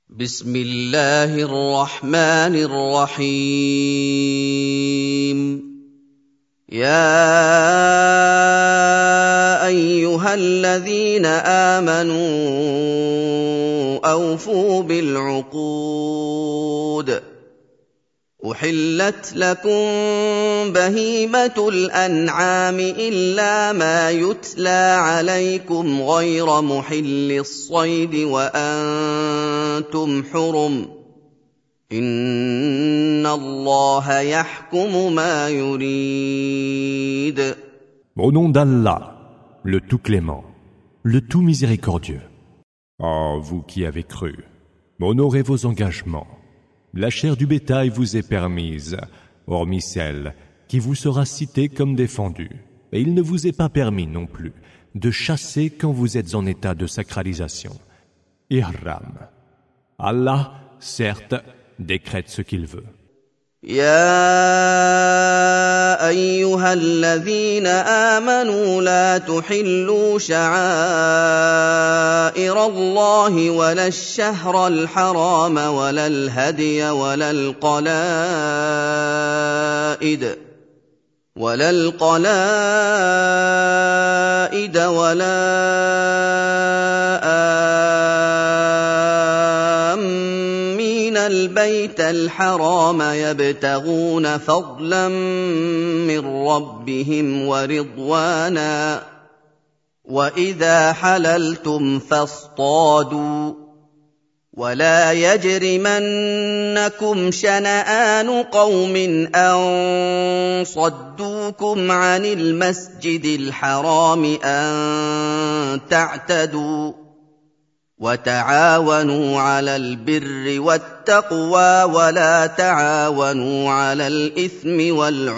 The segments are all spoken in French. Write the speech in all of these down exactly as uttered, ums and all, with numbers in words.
بسم الله الرحمن الرحيم يا أيها الذين آمنوا أوفوا بالعقود أحلت لكم بهيمة الأنعام إلا ما يتلى عليكم غير محل الصيد وأنتم حرم إن الله يحكم ما يريد. Au nom d'Allah, le tout clément, le tout miséricordieux. Oh, vous qui avez cru, honorez vos engagements. La chair du bétail vous est permise, hormis celle qui vous sera citée comme défendue. Et il ne vous est pas permis non plus de chasser quand vous êtes en état de sacralisation. Ihram. Allah, certes, décrète ce qu'il veut. يا أيها الذين آمنوا لا تحلوا شعائر الله ولا الشهر الحرام ولا الهدي ولا القلائد ولا القلائد ولا البيت الحرام يبتغون فضلا من ربهم ورضوانا وإذا حللتم فاصطادوا ولا يجرمنكم شنآن قوم أن صدوكم عن المسجد الحرام أن تعتدوا وتعاونوا على البر والتقوى ولا تعاونوا على الإثم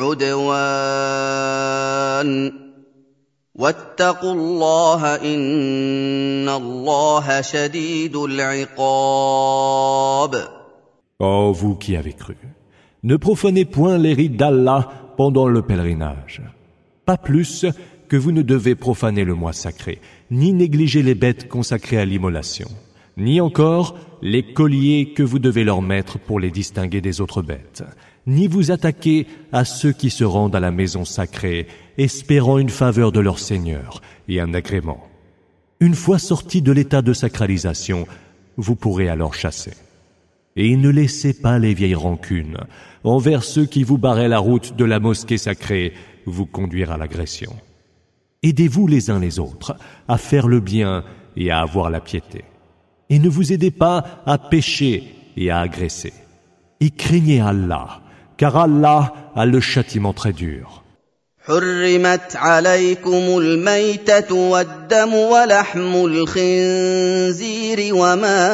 والعدوان واتقوا الله إن الله شديد العقاب. Oh, vous qui avez cru, ne profanez point les rites d'Allah pendant le pèlerinage, pas plus que vous ne devez profaner le mois sacré, ni négliger les bêtes consacrées à l'immolation, ni encore les colliers que vous devez leur mettre pour les distinguer des autres bêtes, ni vous attaquer à ceux qui se rendent à la maison sacrée, espérant une faveur de leur Seigneur et un agrément. Une fois sortis de l'état de sacralisation, vous pourrez alors chasser. Et ne laissez pas les vieilles rancunes envers ceux qui vous barraient la route de la mosquée sacrée vous conduire à l'agression. Aidez-vous les uns les autres à faire le bien et à avoir la piété. Et ne vous aidez pas à pécher et à agresser. Et craignez Allah, car Allah a le châtiment très dur. حرمت عليكم الميتة والدم ولحم الخنزير وما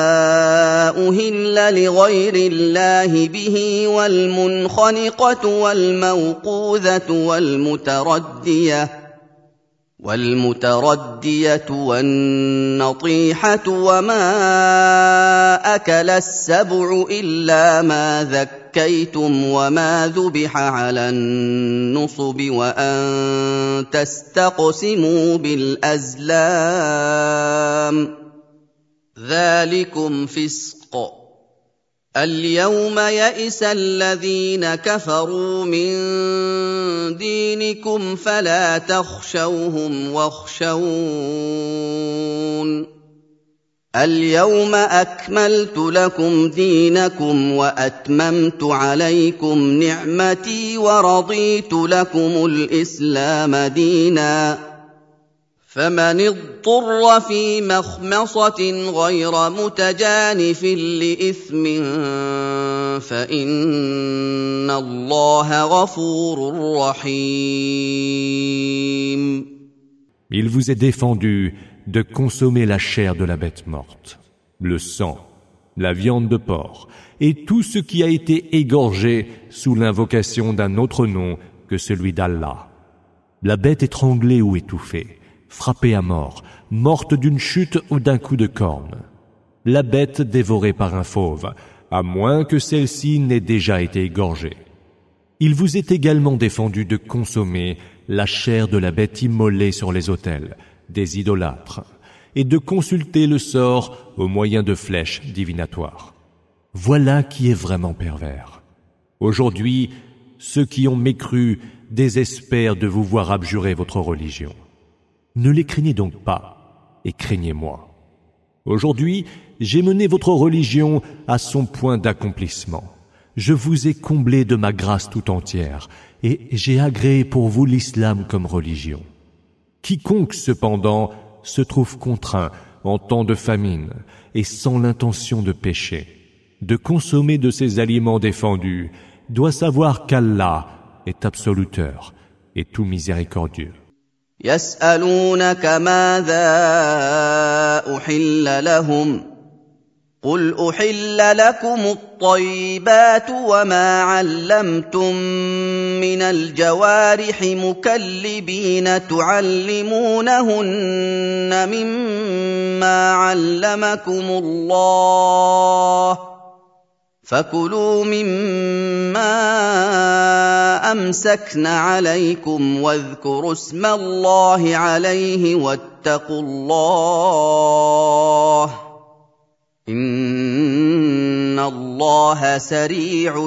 أهل لغير الله به والمنخنقة والموقوذة والمتردية والمتردية والنطيحة وما أكل السبع إلا ما ذكيتم وما ذبح على النصب وأن تستقسموا بالأزلام ذلكم فسق. اليوم يئس الذين كفروا من دينكم فلا تخشوهم واخشون اليوم أكملت لكم دينكم وأتممت عليكم نعمتي ورضيت لكم الإسلام دينا فمن اضطر في مخمصة غير متجانف لإثم فإن الله غفور رحيم. Il vous est défendu de consommer la chair de la bête morte, le sang, la viande de porc et tout ce qui a été égorgé sous l'invocation d'un autre nom que celui d'Allah. La bête étranglée ou étouffée, frappée à mort, morte d'une chute ou d'un coup de corne. La bête dévorée par un fauve, à moins que celle-ci n'ait déjà été égorgée. Il vous est également défendu de consommer la chair de la bête immolée sur les autels, des idolâtres, et de consulter le sort au moyen de flèches divinatoires. Voilà qui est vraiment pervers. Aujourd'hui, ceux qui ont mécru désespèrent de vous voir abjurer votre religion. Ne les craignez donc pas, et craignez-moi. Aujourd'hui, j'ai mené votre religion à son point d'accomplissement. Je vous ai comblé de ma grâce tout entière, et j'ai agréé pour vous l'islam comme religion. Quiconque, cependant, se trouve contraint en temps de famine et sans l'intention de pécher, de consommer de ces aliments défendus, doit savoir qu'Allah est absoluteur et tout miséricordieux. يسألونك ماذا أحل لهم قل أحل لكم الطيبات وما علمتم من الجوارح مكلبين تعلمونهن مما علمكم الله فكلوا مما أمسكن عليكم واذكروا اسم الله عليه واتقوا الله إن الله سريع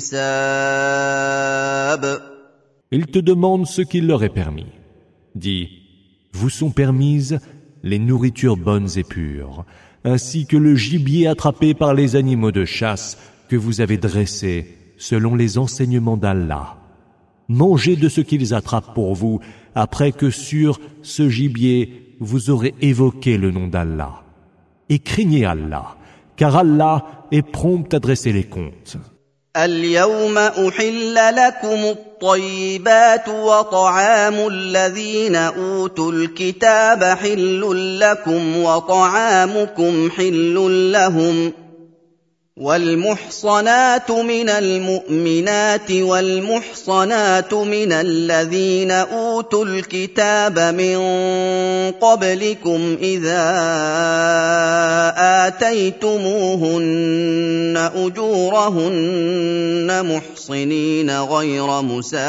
الحساب. Ils te demandent ce qu'il leur est permis. Dis, vous sont permises les nourritures bonnes et pures, ainsi que le gibier attrapé par les animaux de chasse que vous avez dressés selon les enseignements d'Allah. Mangez de ce qu'ils attrapent pour vous, après que sur ce gibier vous aurez évoqué le nom d'Allah. Et craignez Allah, car Allah est prompt à dresser les comptes. اليوم أحل لكم الطيبات وطعام الذين أوتوا الكتاب حل لكم وطعامكم حل لهم والمحصنات من المؤمنات والمحصنات من الذين أوتوا الكتاب من قبلكم إذا آتيتموهن أجورهن محصنين غير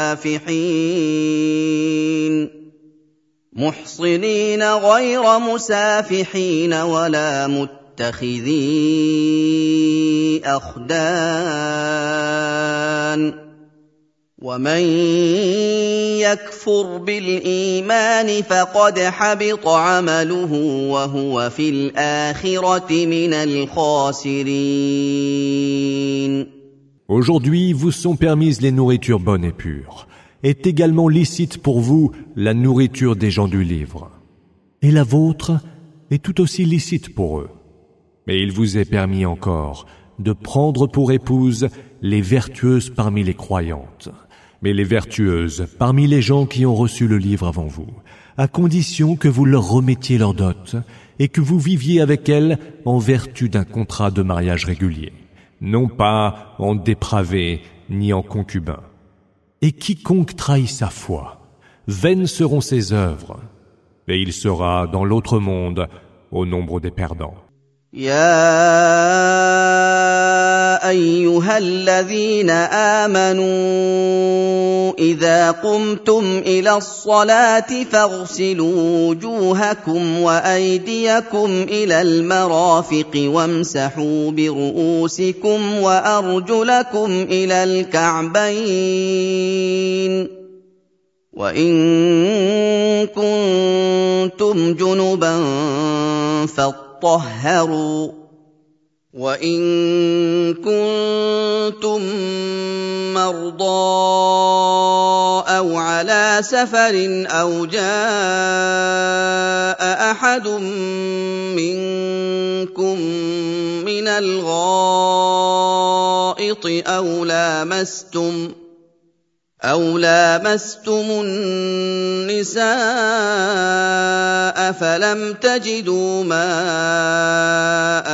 مسافحين محصنين غير مسافحين ولا متقين متخذي أخدان ومن يكفر بالإيمان فقد حبط عمله وهو في الآخرة من الخاسرين. Aujourd'hui vous sont permises les nourritures bonnes et pures. Est également licite pour vous la nourriture des gens du livre. Et la vôtre est tout aussi licite pour eux. Mais il vous est permis encore de prendre pour épouses les vertueuses parmi les croyantes, mais les vertueuses parmi les gens qui ont reçu le livre avant vous, à condition que vous leur remettiez leur dot et que vous viviez avec elles en vertu d'un contrat de mariage régulier, non pas en dépravé ni en concubin. Et quiconque trahit sa foi, vaines seront ses œuvres, et il sera dans l'autre monde au nombre des perdants. يا أيها الذين آمنوا إذا قمتم إلى الصلاة فاغسلوا وجوهكم وأيديكم إلى المرافق وامسحوا برؤوسكم وأرجلكم إلى الكعبين وإن كنتم جنبا فاطهروا وإن كنتم مرضى أو على سفر أو جاء أحد منكم من الغائط أو لامستم أو لامستم النساء فلم تجدوا ماء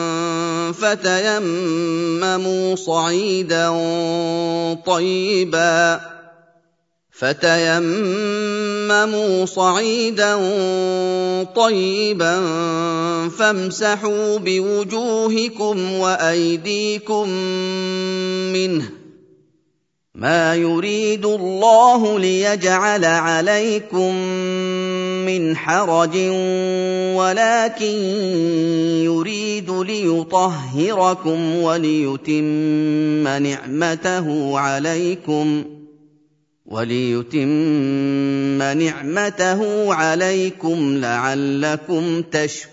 فتيمموا صعيدا طيبا فتيمموا صعيدا طيبا فامسحوا بوجوهكم وأيديكم منه ما يريد الله ليجعل عليكم من حرج ولكن يريد ليطهركم وليتم نعمته عليكم وليتم نعمته عليكم لعلكم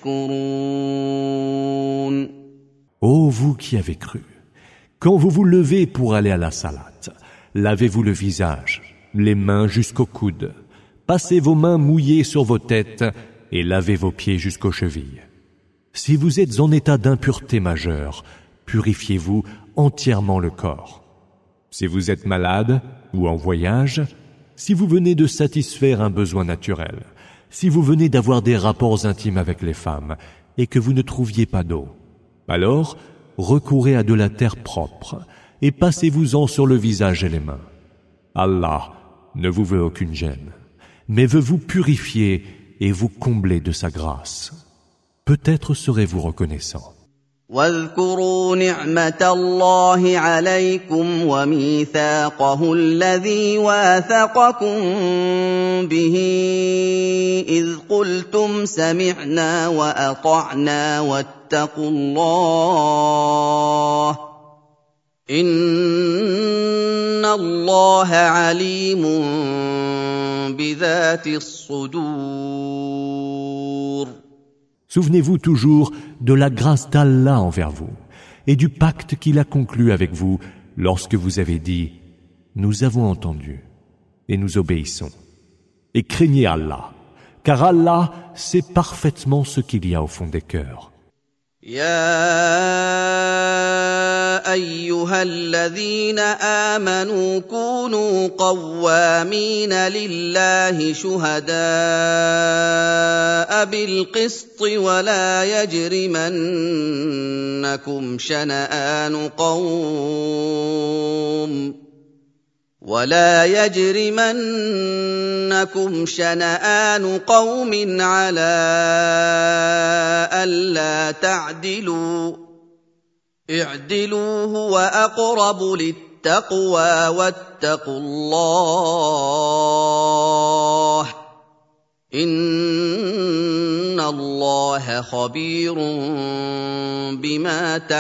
تشكرون. Ô vous qui avez cru, quand vous vous levez pour aller à la salate, lavez-vous le visage, les mains jusqu'aux coudes, passez vos mains mouillées sur vos têtes et lavez vos pieds jusqu'aux chevilles. Si vous êtes en état d'impureté majeure, purifiez-vous entièrement le corps. Si vous êtes malade ou en voyage, si vous venez de satisfaire un besoin naturel, si vous venez d'avoir des rapports intimes avec les femmes et que vous ne trouviez pas d'eau, alors recourez à de la terre propre et passez-vous-en sur le visage et les mains. Allah ne vous veut aucune gêne, mais veut vous purifier et vous combler de sa grâce. Peut-être serez-vous reconnaissant. واذكروا نعمة الله عليكم وميثاقه الذي واثقكم به إذ قلتم سمعنا وأطعنا واتقوا الله إن الله عليم بذات الصدور. Souvenez-vous toujours de la grâce d'Allah envers vous et du pacte qu'il a conclu avec vous lorsque vous avez dit « Nous avons entendu et nous obéissons ». Et craignez Allah, car Allah sait parfaitement ce qu'il y a au fond des cœurs. يا أيها الذين آمنوا كونوا قوامين لله شهداء بالقسط ولا يجرمنكم شنآن قوم ولا يجرمنكم شنآن قوم على ألا تعدلوا اعدلوا هو أقرب للتقوى واتقوا الله إن الله خبير بما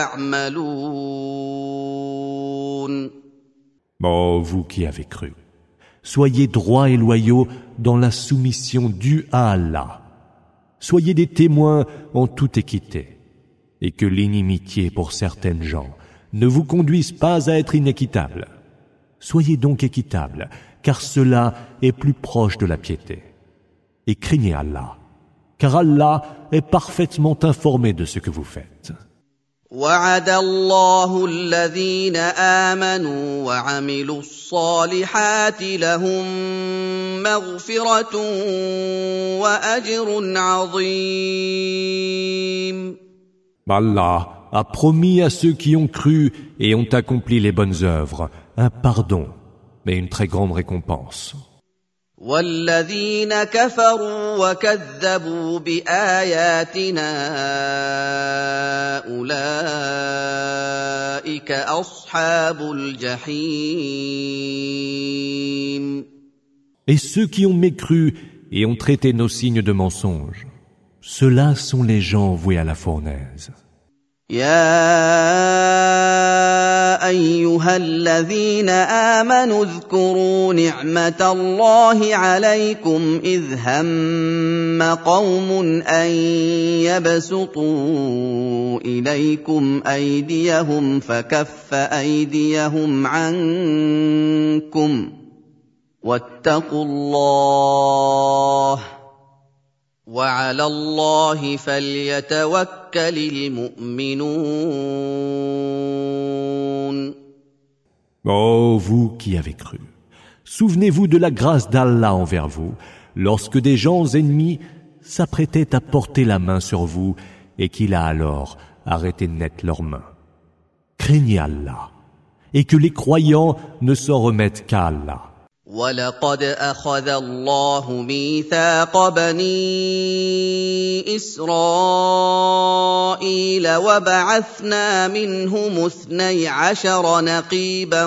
تعملون. Ô vous qui avez cru, soyez droits et loyaux dans la soumission due à Allah. Soyez des témoins en toute équité, et que l'inimitié pour certaines gens ne vous conduise pas à être inéquitable. Soyez donc équitables, car cela est plus proche de la piété. Et craignez Allah, car Allah est parfaitement informé de ce que vous faites. وعد الله الذين آمنوا وعملوا الصالحات لهم مغفرة وأجر عظيم. Allah a promis à ceux qui ont cru et ont accompli les bonnes œuvres un pardon et une très grande récompense. والذين كفروا وكذبوا بآياتنا أولئك أصحاب الجحيم. Et ceux qui ont mécru et ont traité nos signes de mensonges, ceux-là sont les gens voués à la fournaise. يا أيها الذين آمنوا اذكروا نعمة الله عليكم إذ هم قوم أن يبسطوا إليكم أيديهم فكف أيديهم عنكم واتقوا الله وعلى الله فليتوكل المؤمنون. Ô vous qui avez cru, souvenez-vous de la grâce d'Allah envers vous, lorsque des gens ennemis s'apprêtaient à porter la main sur vous et qu'il a alors arrêté net leurs mains. Craignez Allah, et que les croyants ne s'en remettent qu'à Allah. وَلَقَدْ أَخَذَ اللَّهُ مِيثَاقَ بَنِي إِسْرَائِيلَ وَبَعَثْنَا مِنْهُمُ اثْنَيْ عَشَرَ نَقِيبًا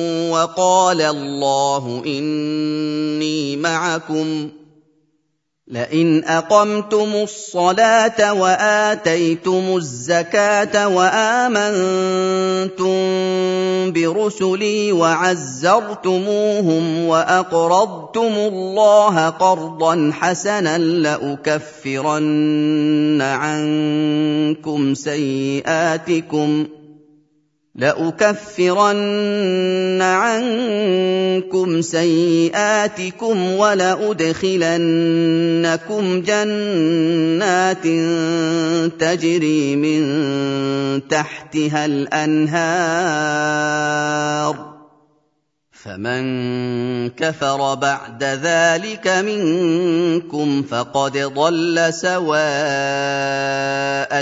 وَقَالَ اللَّهُ إِنِّي مَعَكُمْ لئن أقمتم الصلاة وآتيتم الزكاة وآمنتم برسلي وعزرتموهم وأقرضتم الله قرضا حسنا لأكفرن عنكم سيئاتكم لأكفرن عنكم سيئاتكم ولأدخلنكم جنات تجري من تحتها الأنهار فمن كفر بعد ذلك منكم فقد ضل سواء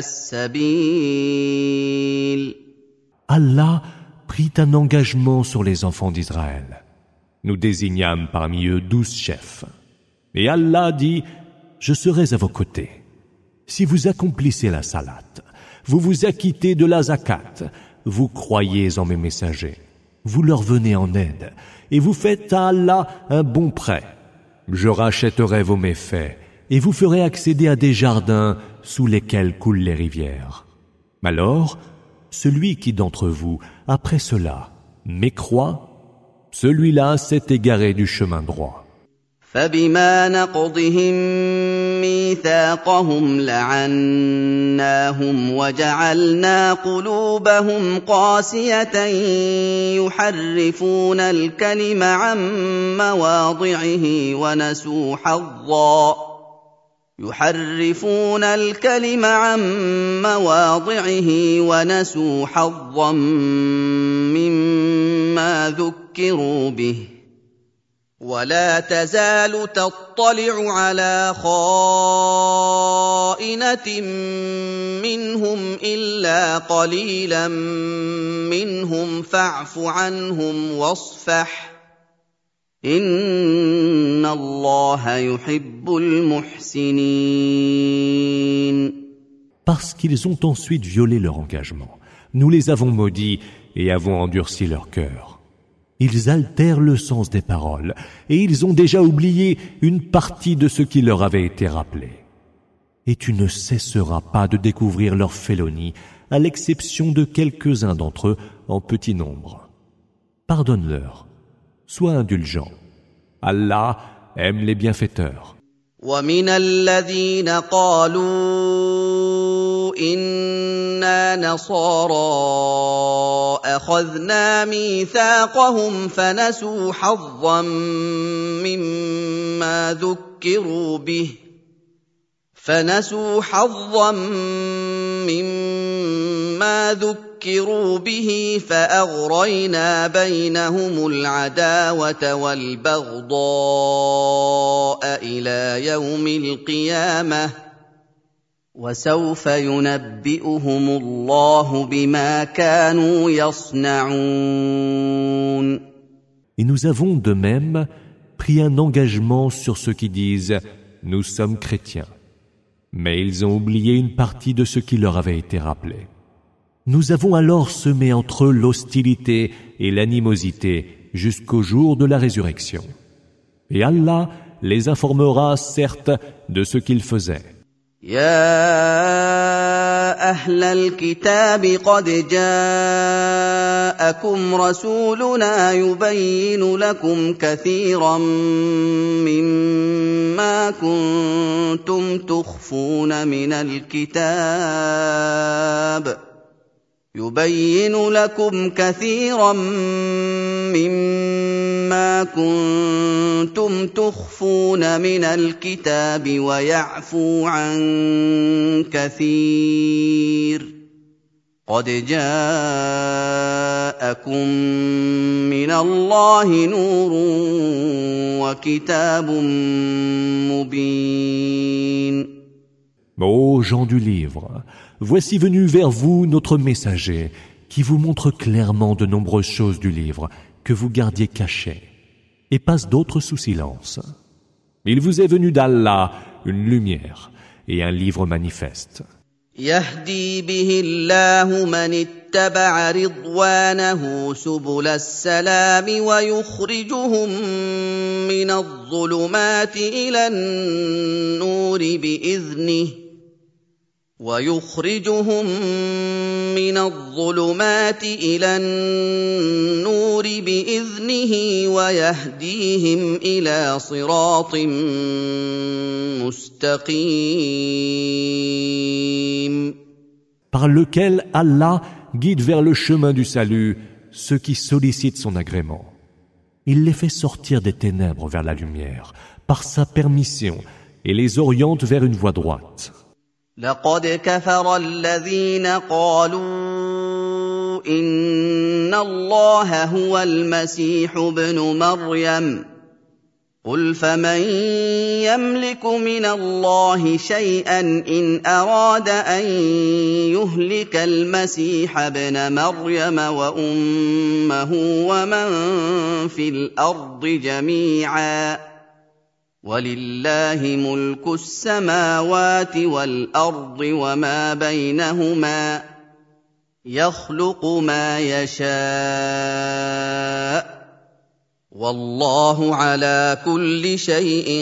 السبيل. Allah prit un engagement sur les enfants d'Israël. Nous désignâmes parmi eux douze chefs. Et Allah dit, je serai à vos côtés. Si vous accomplissez la salat, vous vous acquittez de la zakat, vous croyez en mes messagers, vous leur venez en aide, et vous faites à Allah un bon prêt. Je rachèterai vos méfaits, et vous ferai accéder à des jardins sous lesquels coulent les rivières. Alors, celui qui d'entre vous, après cela, mécroit, celui-là s'est égaré du chemin droit. فبما نقضهم ميثاقهم لعناهم وجعلنا قلوبهم قاسية يحرفون الكلم عن مواضعه ونسوا حظا يحرفون الكلم عن مواضعه ونسوا حظا مما ذكروا به ولا تزال تطلع على خائنة منهم إلا قليلا منهم فاعف عنهم واصفح إن الله يحب المحسنين. Parce qu'ils ont ensuite violé leur engagement, nous les avons maudits et avons endurci leur cœur. Ils altèrent le sens des paroles et ils ont déjà oublié une partie de ce qui leur avait été rappelé. Et tu ne cesseras pas de découvrir leur félonie, à l'exception de quelques-uns d'entre eux en petit nombre. Pardonne-leur, sois indulgent. Allah aime les bienfaiteurs. ومن الذين قالوا إنا نصارى أخذنا ميثاقهم فنسوا حظا مما ذكروا به فنسوا حظا مما ذكروا به فأغرينا بينهم العداوة والبغضاء إلى يوم القيامة وسوف ينبئهم الله بما كانوا يصنعون. Et nous avons de même pris un engagement sur ceux qui disent « Nous sommes chrétiens ». Mais ils ont oublié une partie de ce qui leur avait été rappelé. Nous avons alors semé entre eux l'hostilité et l'animosité jusqu'au jour de la résurrection. Et Allah les informera certes de ce qu'ils faisaient. يا أهل الكتاب قد جاءكم رسولنا يبين لكم كثيرا مما كنتم تخفون من الكتاب يبين لكم كثيرا مما كنتم تخفون من الكتاب ويعفو عن كثير قد جاءكم من الله نور وكتاب مبين. Ô gens du livre, voici venu vers vous notre messager, qui vous montre clairement de nombreuses choses du livre que vous gardiez cachées, et passe d'autres sous silence. Il vous est venu d'Allah une lumière et un livre manifeste. يهدي به الله من اتبع رضوانه سبل السلام ويخرجهم من الظلمات إلى النور بإذنه ويخرجهم من الظلمات إلى النور بإذنه ويهديهم إلى صراط مستقيم. Par lequel Allah guide vers le chemin du salut ceux qui sollicitent son agrément. Il les fait sortir des ténèbres vers la lumière par sa permission et les oriente vers une voie droite. لقد كفر الذين قالوا إن الله هو المسيح ابن مريم قل فمن يملك من الله شيئا إن أراد أن يهلك المسيح ابن مريم وأمه ومن في الأرض جميعا ولله ملك السماوات والأرض وما بينهما يخلق ما يشاء والله على كل شيء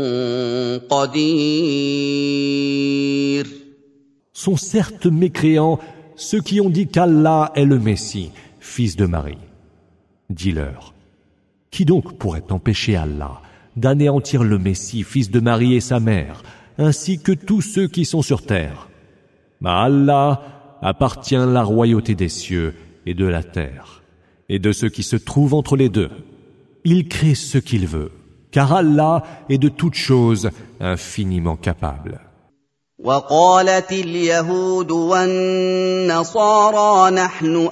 قدير. Sont certes mécréants ceux qui ont dit qu'Allah est le Messie, fils de Marie. Dis-leur, qui donc pourrait empêcher Allah d'anéantir le Messie, fils de Marie et sa mère, ainsi que tous ceux qui sont sur terre? Mais à Allah appartient la royauté des cieux et de la terre, et de ceux qui se trouvent entre les deux. Il crée ce qu'il veut, car Allah est de toutes choses infiniment capable. وقالت اليهود والنصارى نحن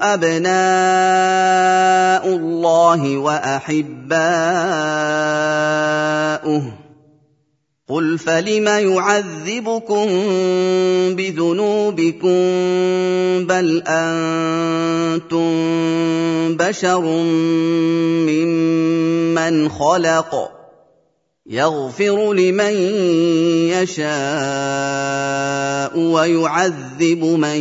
أبناء الله وأحباؤه قل فلم يعذبكم بذنوبكم بل أنتم بشر ممن خلق يغفر لمن يشاء ويعذب من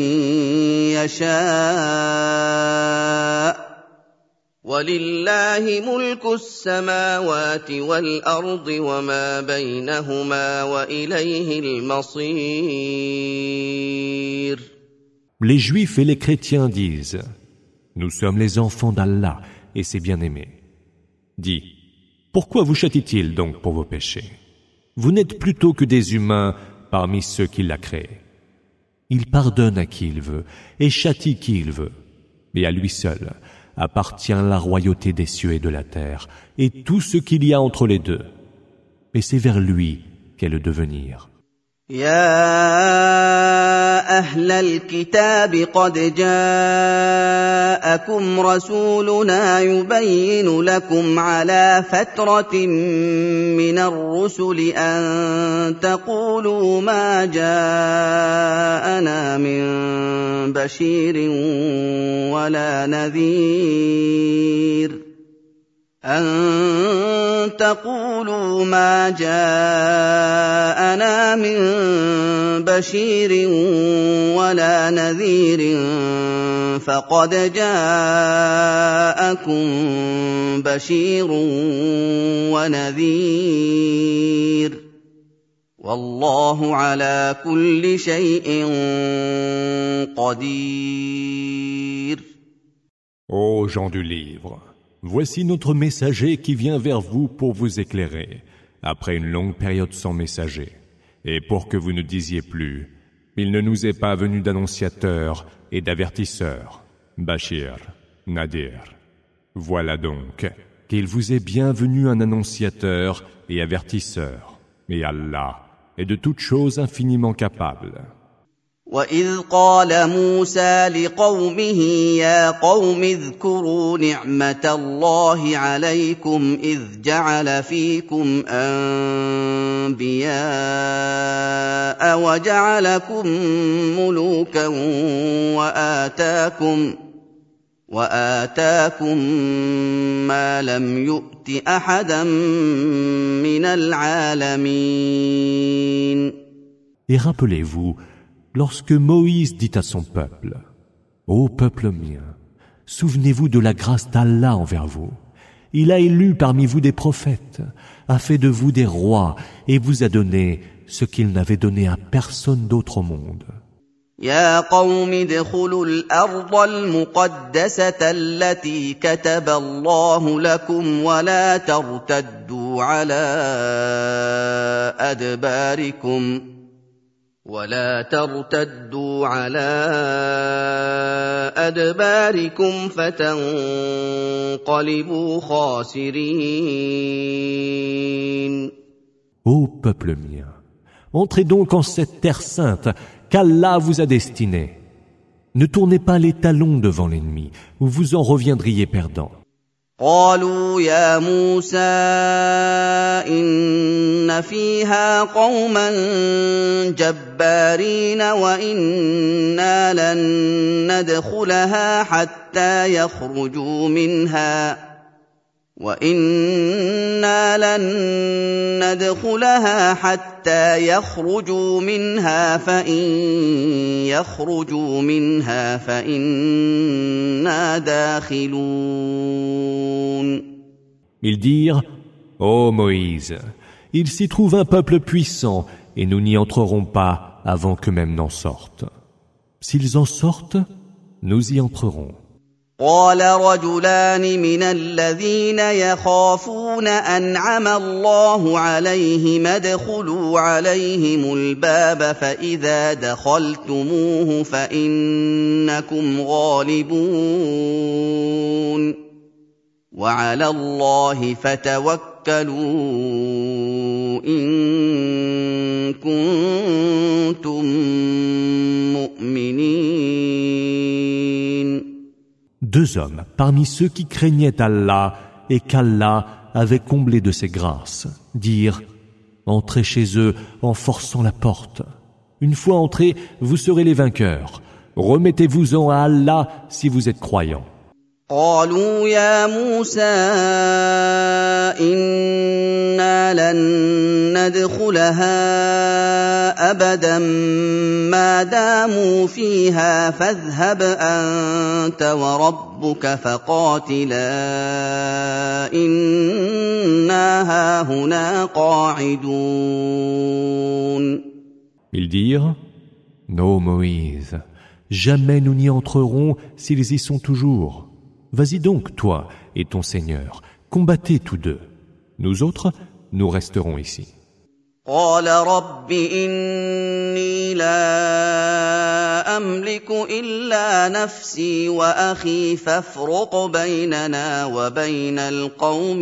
يشاء ولله ملك السماوات والأرض وما بينهما وإليه المصير. Les Juifs et les chrétiens disent: Nous sommes les enfants d'Allah et ses bien-aimés. Dis: Pourquoi vous châtie-t-il donc pour vos péchés? Vous n'êtes plutôt que des humains parmi ceux qu'il a créés. Il pardonne à qui il veut et châtie qui il veut. Et à lui seul appartient la royauté des cieux et de la terre et tout ce qu'il y a entre les deux. Et c'est vers lui qu'est le devenir. يا أهل الكتاب قد جاءكم رسولنا يبين لكم على فترة من الرسل أن تقولوا ما جاءنا من بشير ولا نذير أن تقولوا ما جاءنا من بشير ولا نذير فقد جاءكم بشير ونذير والله على كل شيء قدير. Ô gens du livre, voici notre messager qui vient vers vous pour vous éclairer, après une longue période sans messager, et pour que vous ne disiez plus, il ne nous est pas venu d'annonciateur et d'avertisseur, Bashir, Nadir. Voilà donc qu'il vous est bien venu un annonciateur et avertisseur, et Allah est de toutes choses infiniment capable. وَإِذْ قَالَ مُوسَىٰ لِقَوْمِهِ يَا قَوْمِ اذْكُرُوا نِعْمَةَ اللَّهِ عَلَيْكُمْ إِذْ جَعَلَ فِيكُمْ أَنبِيَاءَ وَجَعَلَكُم مُّلُوكًا وَآتَاكُم وَآتَاكُم مَّا لَمْ يُؤْتِ أَحَدًا مِّنَ الْعَالَمِينَ. Et rappelez-vous lorsque Moïse dit à son peuple, « Ô peuple mien, souvenez-vous de la grâce d'Allah envers vous. Il a élu parmi vous des prophètes, a fait de vous des rois et vous a donné ce qu'il n'avait donné à personne d'autre au monde. » يا قوم ادخلوا الأرض المقدسة التي كتب الله لكم ولا ترتدوا على أدباركم ولا ترتدوا على أدباركم فتنقلبوا خاسرين. Ô peuple mien, entrez donc en cette terre sainte qu'Allah vous a destinée. Ne tournez pas les talons devant l'ennemi, ou vous en reviendriez perdant. قالوا يا موسى إن فيها قوما جبارين وإنا لن ندخلها حتى يخرجوا منها وإنا لن ندخلها حتى يخرجوا منها فإن يخرجوا منها فإنا داخلون. Ils dirent, ô Moïse, il s'y trouve un peuple puissant et nous n'y entrerons pas avant qu'eux-mêmes n'en sortent. S'ils en sortent, nous y entrerons. قال رجلان من الذين يخافون أنعم الله عليهم ادخلوا عليهم الباب فإذا دخلتموه فإنكم غالبون وعلى الله فتوكلوا إن كنتم مؤمنين. Deux hommes parmi ceux qui craignaient Allah et qu'Allah avait comblé de ses grâces dirent « Entrez chez eux en forçant la porte. Une fois entrés, vous serez les vainqueurs. Remettez-vous-en à Allah si vous êtes croyants. » قالوا يا موسى إنا لن ندخلها أبدا ما داموا فيها فاذهب أنت وربك فقاتلا إنا هاهنا قاعدون. Ils dirent « Non, Moïse, jamais nous n'y entrerons s'ils y sont toujours. Vas-y donc, toi et ton Seigneur, combattez tous deux. Nous autres, nous resterons ici. » قال رب إني لا أملك إلا نفسي وأخي فافرق بيننا وبين القوم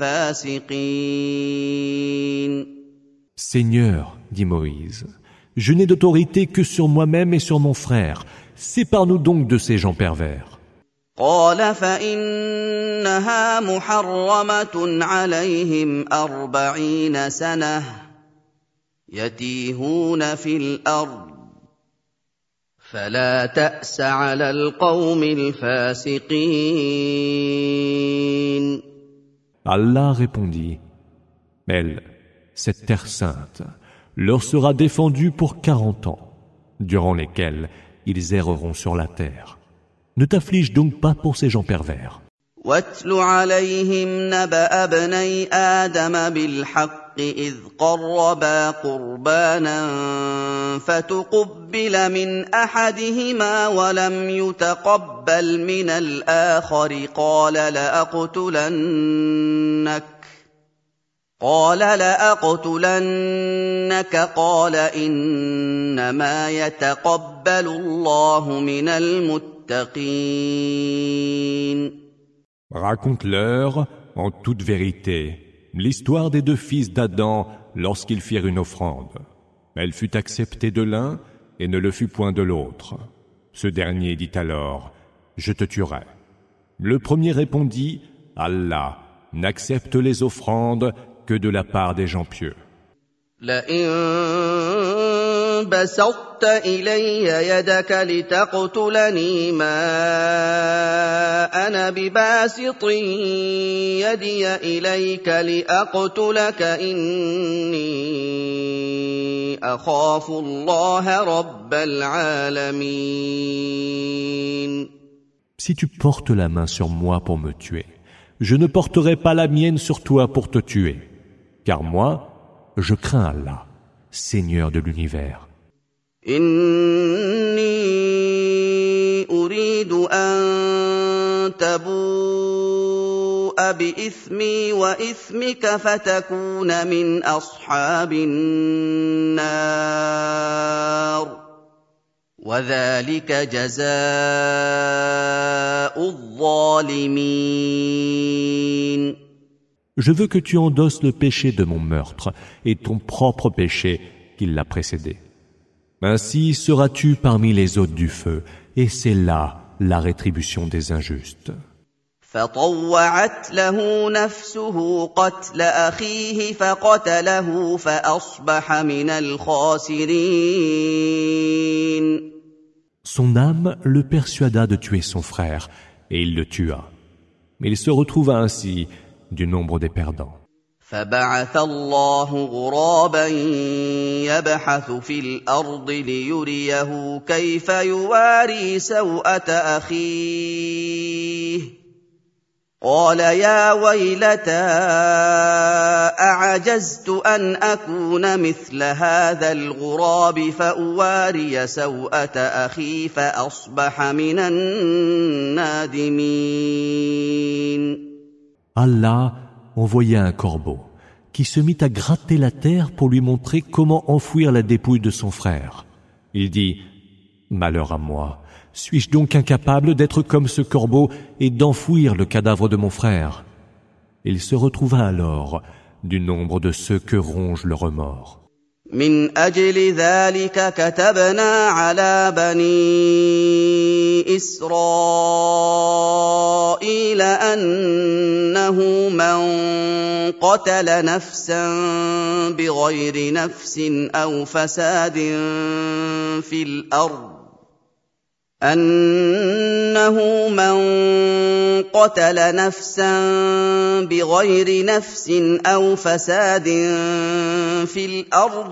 الفاسقين. Seigneur, dit Moïse, je n'ai d'autorité que sur moi-même et sur mon frère. Sépare-nous donc de ces gens pervers. قال فإنها محرمة عليهم أربعين سنة يتيهون في الأرض فلا تأس على القوم الفاسقين. Allah répondit, elle, cette terre sainte, leur sera défendue pour quarante ans, durant lesquels ils erreront sur la terre. Ne t'afflige donc pas pour ces gens pervers. واتل عليهم نبأ ابني آدم بالحق إذ قربا قربانا فتقبل من أحدهما ولم يتقبل من الآخر قال لأقتلنك قال لأقتلنك قال إنما يتقبل الله من المتقين. Raconte-leur, en toute vérité, l'histoire des deux fils d'Adam lorsqu'ils firent une offrande. Elle fut acceptée de l'un et ne le fut point de l'autre. Ce dernier dit alors, « Je te tuerai. » Le premier répondit, « Allah n'accepte les offrandes que de la part des gens pieux. » لئن بسطت بسطت إلي يدك لتقتلني ما أنا بباسط يدي إليك لأقتلك إني أخاف الله رب العالمين. Si tu portes la main sur moi pour me tuer, je ne porterai pas la mienne sur toi pour te tuer, car moi, je crains Allah, Seigneur de l'univers. إني أريد أن تبوء بإثمي وإثمك فتكون من أصحاب النار وذلك جزاء الظالمين. Je veux que tu endosses le péché de mon meurtre et ton propre péché qui l'a précédé. Ainsi seras-tu parmi les hôtes du feu, et c'est là la rétribution des injustes. فطوعت له نفسه قتل أخيه فقتله فأصبح من الخاسرين. Son âme le persuada de tuer son frère, et il le tua. Mais il se retrouva ainsi du nombre des perdants. فبعث الله غرابا يبحث في الأرض ليريه كيف يواري سوءة أخيه قال يا ويلتى أعجزت أن أكون مثل هذا الغراب فأواري سوءة أخي فأصبح من النادمين. Allah envoya un corbeau qui se mit à gratter la terre pour lui montrer comment enfouir la dépouille de son frère. Il dit « Malheur à moi, suis-je donc incapable d'être comme ce corbeau et d'enfouir le cadavre de mon frère ?» Il se retrouva alors du nombre de ceux que ronge le remords. من أجل ذلك كتبنا على بني إسرائيل أنه من قتل نفسا بغير نفس أو فساد في الأرض أنه من قتل نفسا بغير نفس أو فساد في الأرض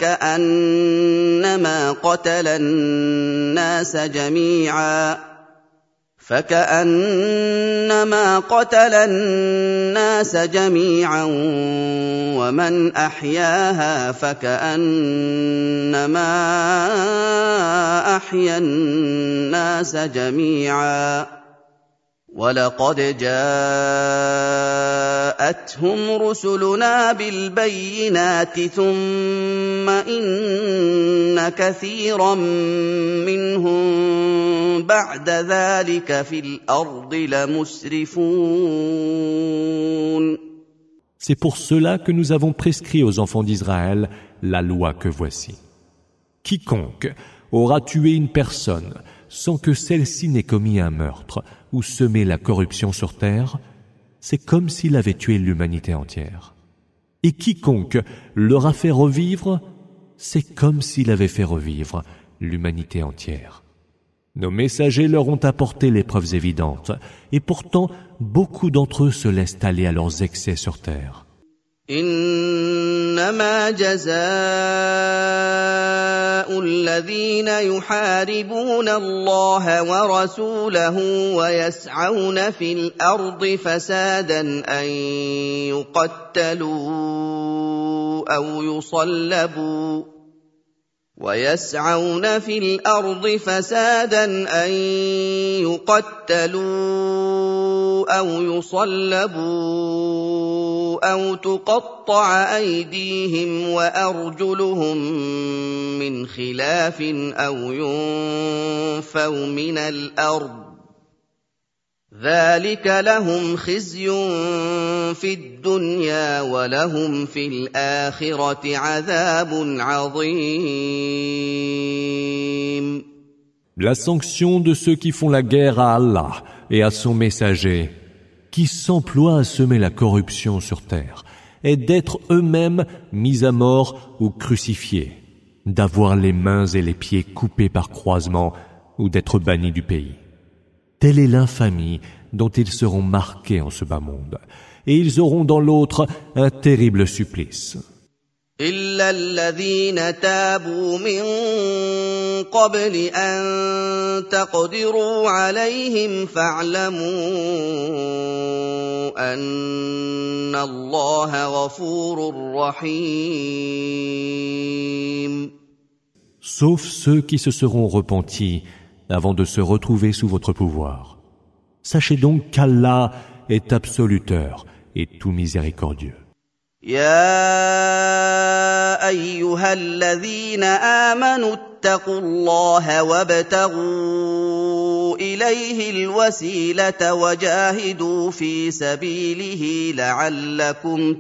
فكأنما قتل الناس جميعا فكأنما قتل الناس جميعا ومن أحياها فكأنما أحيا الناس جميعا ولقد جاءتهم رسلنا بالبينات ثم إن كثيرا منهم بعد ذلك في الأرض لمسرفون. C'est pour cela que nous avons prescrit aux enfants d'Israël la loi que voici. Quiconque aura tué une personne sans que celle-ci n'ait commis un meurtre ou semé la corruption sur terre, c'est comme s'il avait tué l'humanité entière. Et quiconque l'aura fait revivre, c'est comme s'il avait fait revivre l'humanité entière. Nos messagers leur ont apporté les preuves évidentes, et pourtant beaucoup d'entre eux se laissent aller à leurs excès sur terre. إنما جزاء الذين يحاربون الله ورسوله ويسعون في الأرض فسادا أن يقتلوا أو يصلبوا ويسعون في الأرض فسادا أن يقتلوا أو يصلبوا أو تقطع أيديهم وأرجلهم من خلاف أو ينفوا من الأرض ذلك لهم خزي في الدنيا ولهم في الآخرة عذاب عظيم. La sanction de ceux qui font la guerre à Allah et à son messager, qui s'emploient à semer la corruption sur terre, est d'être eux-mêmes mis à mort ou crucifiés. d'avoir les mains et les pieds coupés par croisement ou d'être bannis du pays. Telle est l'infamie dont ils seront marqués en ce bas monde, et ils auront dans l'autre un terrible supplice. إلا الذين تابوا من قبل أن تقدروا عليهم فاعلموا أن الله غفور رحيم. Sauf ceux qui se seront repentis avant de se retrouver sous votre pouvoir. Sachez donc qu'Allah est absoluteur et tout miséricordieux. يا أيها الذين آمنوا اتقوا الله وابتغوا إليه الوسيلة وجاهدوا في سبيله لعلكم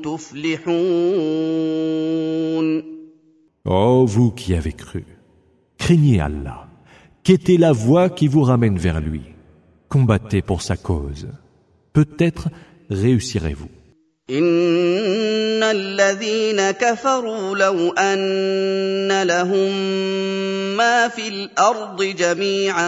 تفلحون. Ô vous qui avez cru, craignez Allah, quêtez la voie qui vous ramène vers lui, combattez pour sa cause, peut-être réussirez-vous. إن الذين كفروا لو أن لهم ما في الأرض جميعا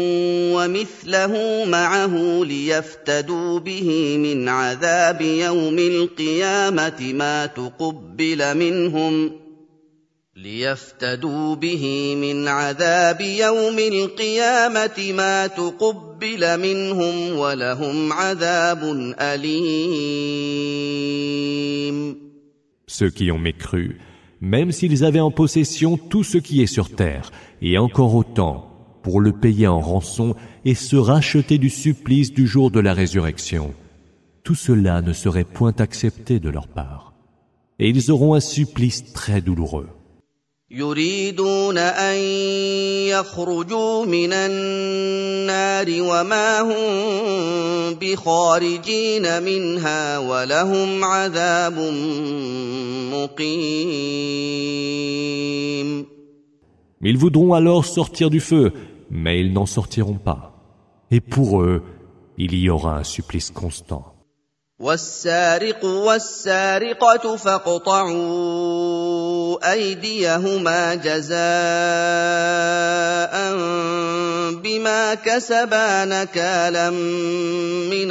ومثله معه ليفتدوا به من عذاب يوم القيامة ما تقبل منهم ليفتدوا به من عذاب يوم القيامة ما تقبل منهم ولهم عذاب أليم. Ceux qui ont mécru, même s'ils avaient en possession tout ce qui est sur terre, et encore autant, pour le payer en rançon et se racheter du supplice du jour de la résurrection, tout cela ne serait point accepté de leur part. Et ils auront un supplice très douloureux. يريدون أن يخرجوا من النار وما هم بخارجين منها ولهم عذاب مقيم. Ils voudront alors sortir du feu, mais ils n'en sortiront pas. Et pour eux, il y aura un supplice constant. والسارق والسارقة فاقطعوا أيديهما جزاء بما كسبا نكالا من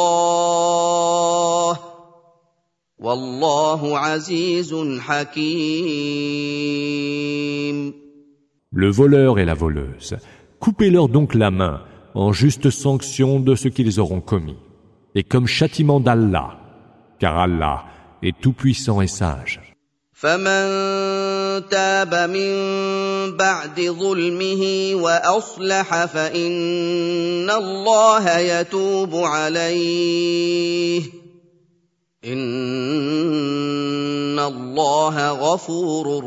الله والله عزيز حكيم. Le voleur et la voleuse, coupez-leur donc la main en juste sanction de ce qu'ils auront commis. Et comme châtiment d'Allah, car Allah est tout-puissant et sage. فمن تاب من بعد ظلمه وأصلح فإن الله يتوب عليه إن الله غفور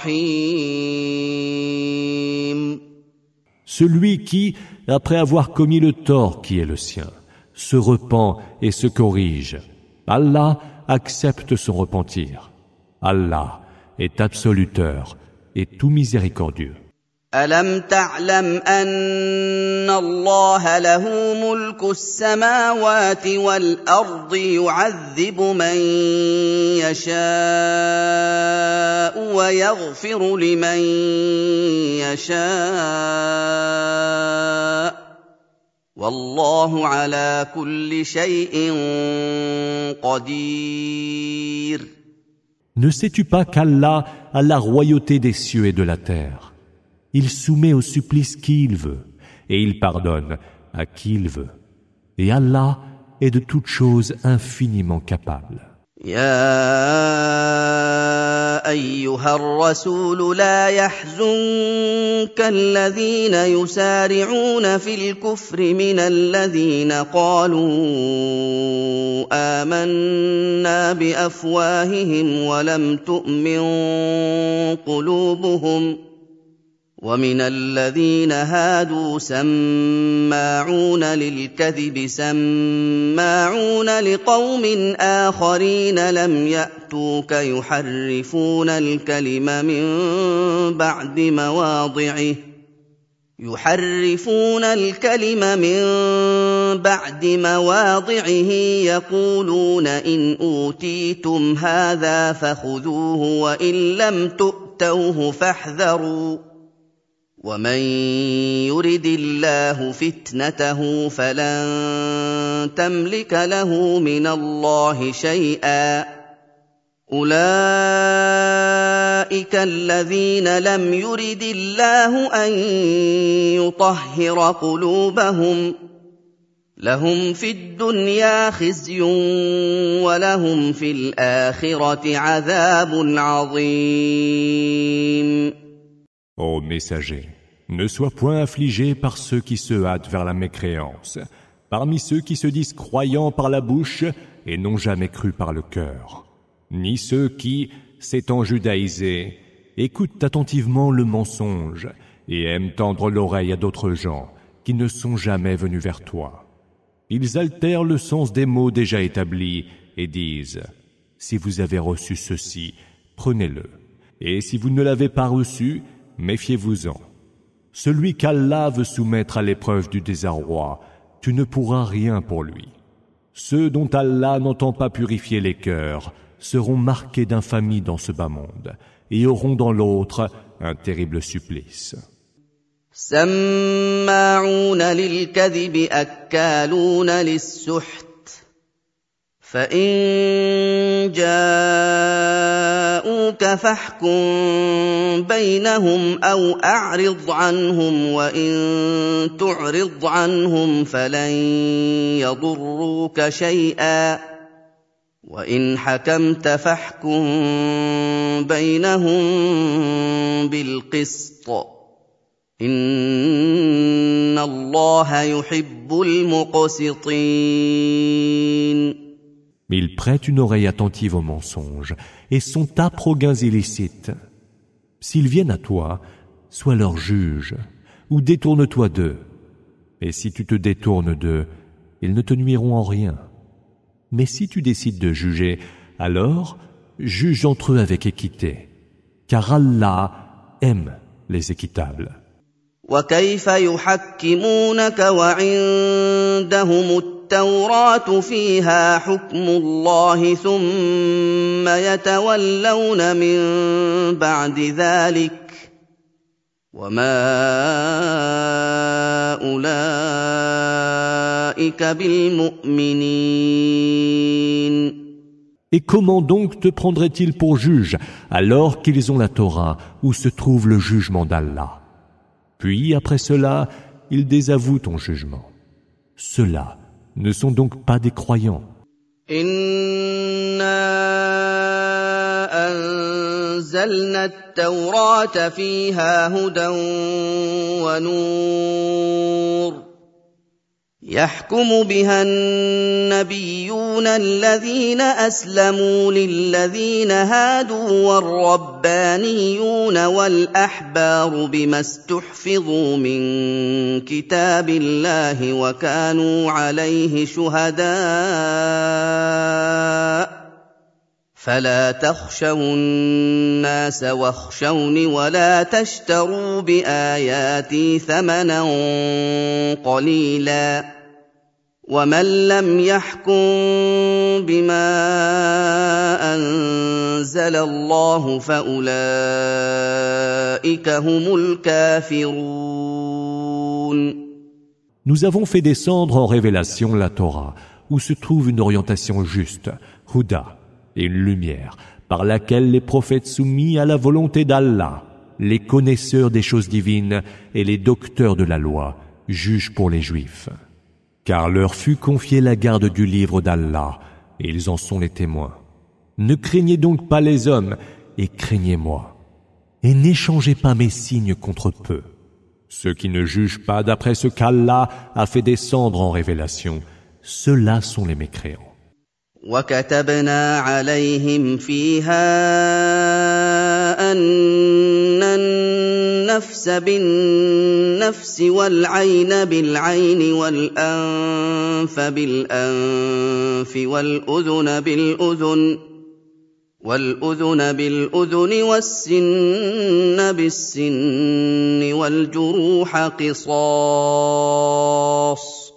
رحيم. Celui qui, après avoir commis le tort qui est le sien, se repent et se corrige, Allah accepte son repentir. Allah est absoluteur et tout miséricordieux. ألم تعلم أن الله له ملك السماوات والأرض يعذب من يشاء ويغفر لمن يشاء والله على كل شيء قدير. Ne sais-tu pas qu'Allah a la royauté des cieux et de la terre? Il soumet au supplice qui il veut, et il pardonne à qui il veut. Et Allah est de toutes choses infiniment capable. يا أيها الرسول لا يحزنك الذين يسارعون في الكفر من الذين قالوا آمنا بأفواههم ولم تؤمن قلوبهم ومن الذين هادوا سماعون للكذب سماعون لقوم آخرين لم يأتوك يحرفون الكلم من بعد مواضعه يحرفون الكلم من بعد مواضعه يقولون إن أوتيتم هذا فخذوه وإن لم تؤتوا تؤتوه فاحذروا ومن يرد الله فتنته فلن تملك له من الله شيئا أولئك الذين لم يرد الله أن يطهر قلوبهم لهم في الدنيا خزي ولهم في الآخرة عذاب عظيم. Ô messager, ne sois point affligé par ceux qui se hâtent vers la mécréance, parmi ceux qui se disent croyants par la bouche et n'ont jamais cru par le cœur, ni ceux qui, s'étant judaïsés, écoutent attentivement le mensonge et aiment tendre l'oreille à d'autres gens qui ne sont jamais venus vers toi. Ils altèrent le sens des mots déjà établis et disent « Si vous avez reçu ceci, prenez-le, et si vous ne l'avez pas reçu, méfiez-vous-en. Celui qu'Allah veut soumettre à l'épreuve du désarroi, tu ne pourras rien pour lui. Ceux dont Allah n'entend pas purifier les cœurs seront marqués d'infamie dans ce bas monde et auront dans l'autre un terrible supplice. » سماعون للكذب أكالون للسحت فإن جاءوك فاحكم بينهم أو أعرض عنهم وإن تعرض عنهم فلن يضروك شيئا وإن حكمت فاحكم بينهم بالقسط إن الله يحب المقسطين. Ils prêtent une oreille attentive aux mensonges et sont âpres aux gains illicites. S'ils viennent à toi, sois leur juge ou détourne-toi d'eux. Et si tu te détournes d'eux, ils ne te nuiront en rien. Mais si tu décides de juger, alors juge entre eux avec équité, car Allah aime les équitables. وكيف يحكمونك وعندهم التوراة فيها حكم الله ثم يتولون من بعد ذلك وما أولئك بالمؤمنين. Et comment donc te prendraient-ils pour juge alors qu'ils ont la Torah où se trouve le jugement d'Allah? Puis, après cela, ils désavouent ton jugement. Ceux-là ne sont donc pas des croyants. Inna anzalna at-taurata fiha hudan wa nur. يحكم بها النبيون الذين أسلموا للذين هادوا والربانيون والأحبار بما استحفظوا من كتاب الله وكانوا عليه شهداء فلا تخشوا الناس واخشوني ولا تشتروا بآياتي ثمنا قليلا ومن لم يحكم بما أنزل الله فأولئك هم الكافرون. Nous avons fait descendre en révélation la Torah, où se trouve une orientation juste, Huda, et une lumière, par laquelle les prophètes soumis à la volonté d'Allah, les connaisseurs des choses divines et les docteurs de la loi, jugent pour les Juifs. Car leur fut confiée la garde du livre d'Allah, et ils en sont les témoins. Ne craignez donc pas les hommes, et craignez-moi. Et n'échangez pas mes signes contre peu. Ceux qui ne jugent pas d'après ce qu'Allah a fait descendre en révélation, ceux-là sont les mécréants. وكتبنا عليهم فيها أن النفس بالنفس والعين بالعين والأنف بالأنف والأذن بالأذن والأذن بالأذن والسن بالسن والجروح قصاص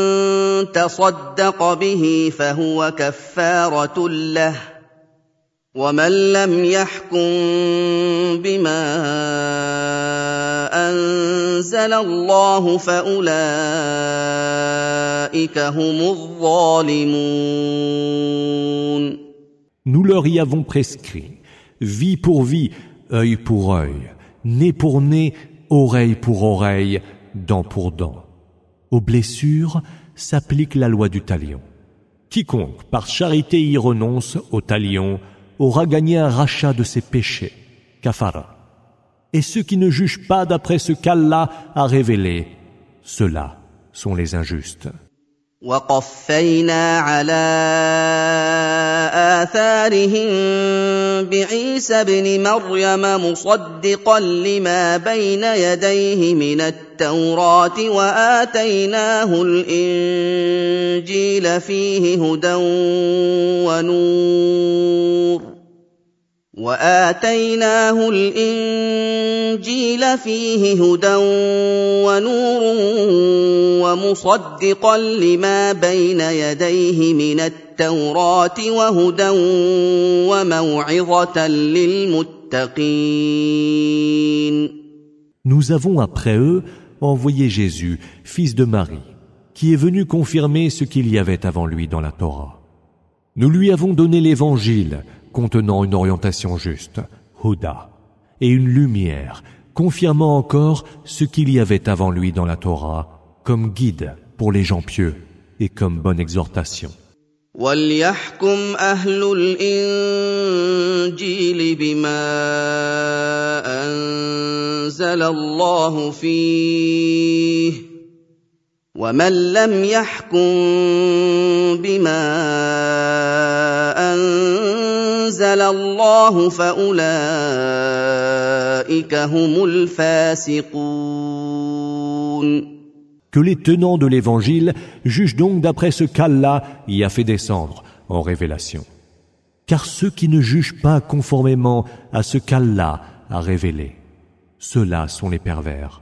فمن تصدق به فهو كفارة له ومن لم يحكم بما أنزل الله فأولئك هم الظالمون. Nous leur y avons prescrit, vie pour vie, œil pour œil, nez pour nez, oreille pour oreille, dent pour dent. Aux blessures s'applique la loi du talion. Quiconque, par charité, y renonce au talion, aura gagné un rachat de ses péchés, kafara. Et ceux qui ne jugent pas d'après ce qu'Allah a révélé, ceux-là sont les injustes. وقفينا على آثارهم بعيسى ابن مريم مصدقا لما بين يديه من التوراة وآتيناه الإنجيل فيه هدى ونور وآتيناه الإنجيل فيه هدى ونور ومصدقا لما بين يديه من التوراة وهدى وموعظة للمتقين. Nous avons après eux envoyé Jésus, fils de Marie, qui est venu confirmer ce qu'il y avait avant lui dans la Torah. Nous lui avons donné l'Évangile, contenant une orientation juste, Huda, et une lumière, confirmant encore ce qu'il y avait avant lui dans la Torah, comme guide pour les gens pieux et comme bonne exhortation. وَلْيَحْكُمْ أَهْلُ الْإِنجِيلِ بِمَا أَنزَلَ اللَّهُ فِيهِ وَمَن لَّمْ يَحْكُم بِمَا أَنزَلَ اللَّهُ فَأُولَئِكَ هُمُ الْفَاسِقُونَ. Que les tenants de l'Évangile jugent donc d'après ce qu'Allah y a fait descendre en révélation. Car ceux qui ne jugent pas conformément à ce qu'Allah a révélé, ceux-là sont les pervers.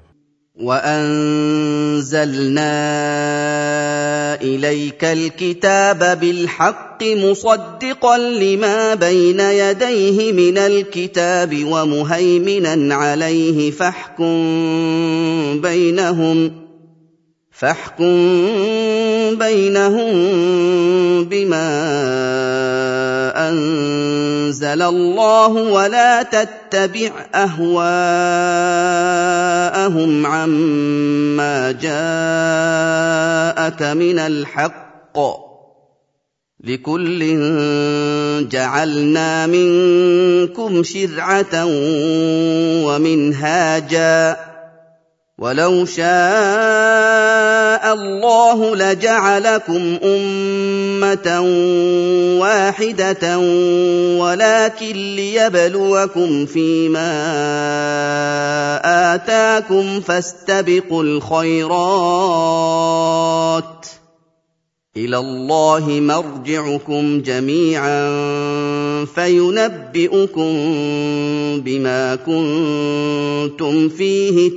وَأَنزَلْنَا إِلَيْكَ الْكِتَابَ بِالْحَقِّ مُصَدِّقًا لِمَا بَيْنَ يَدَيْهِ مِنَ الْكِتَابِ وَمُهَيْمِنًا عَلَيْهِ فَاحْكُم بَيْنَهُمْ فاحكم بينهم بما أنزل الله ولا تتبع أهواءهم عما جاءك من الحق لكل جعلنا منكم شرعة ومنهاجا وَلَوْ شَاءَ اللَّهُ لَجَعَلَكُمْ أُمَّةً وَاحِدَةً وَلَكِن لِّيَبْلُوَكُمْ فِيمَا آتَاكُمْ فَاسْتَبِقُوا الْخَيْرَاتِ إِلَى اللَّهِ مَرْجِعُكُمْ جَمِيعًا فَيُنَبِّئُكُم بِمَا كُنتُمْ فِيهِ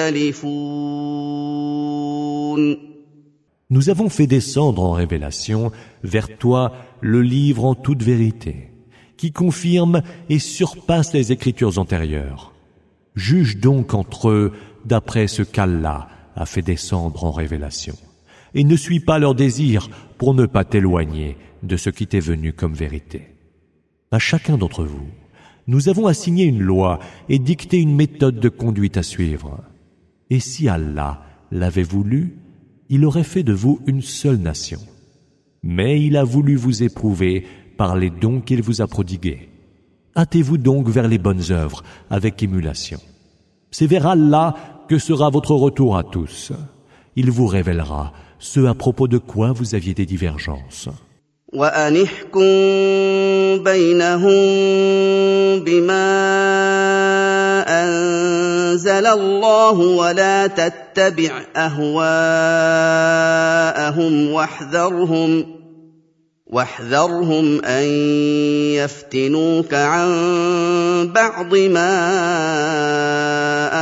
تَخْتَلِفُونَ. Nous avons fait descendre en révélation vers toi le livre en toute vérité, qui confirme et surpasse les écritures antérieures. Juge donc entre eux d'après ce qu'Allah a fait descendre en révélation. Et ne suis pas leurs désirs pour ne pas t'éloigner de ce qui t'est venu comme vérité. À chacun d'entre vous, nous avons assigné une loi et dicté une méthode de conduite à suivre. Et si Allah l'avait voulu, il aurait fait de vous une seule nation. Mais il a voulu vous éprouver par les dons qu'il vous a prodigués. Hâtez-vous donc vers les bonnes œuvres avec émulation. C'est vers Allah que sera votre retour à tous. Il vous révélera ce à propos de quoi vous aviez des divergences. وَأَنِ احْكُم بَيْنَهُم بِمَا أَنزَلَ اللَّهُ وَلَا تَتَّبِعْ أَهْوَاءَهُمْ وَاحْذَرْهُمْ وَاحْذَرْهُمْ أَن يَفْتِنُوكَ عَن بَعْضِ مَا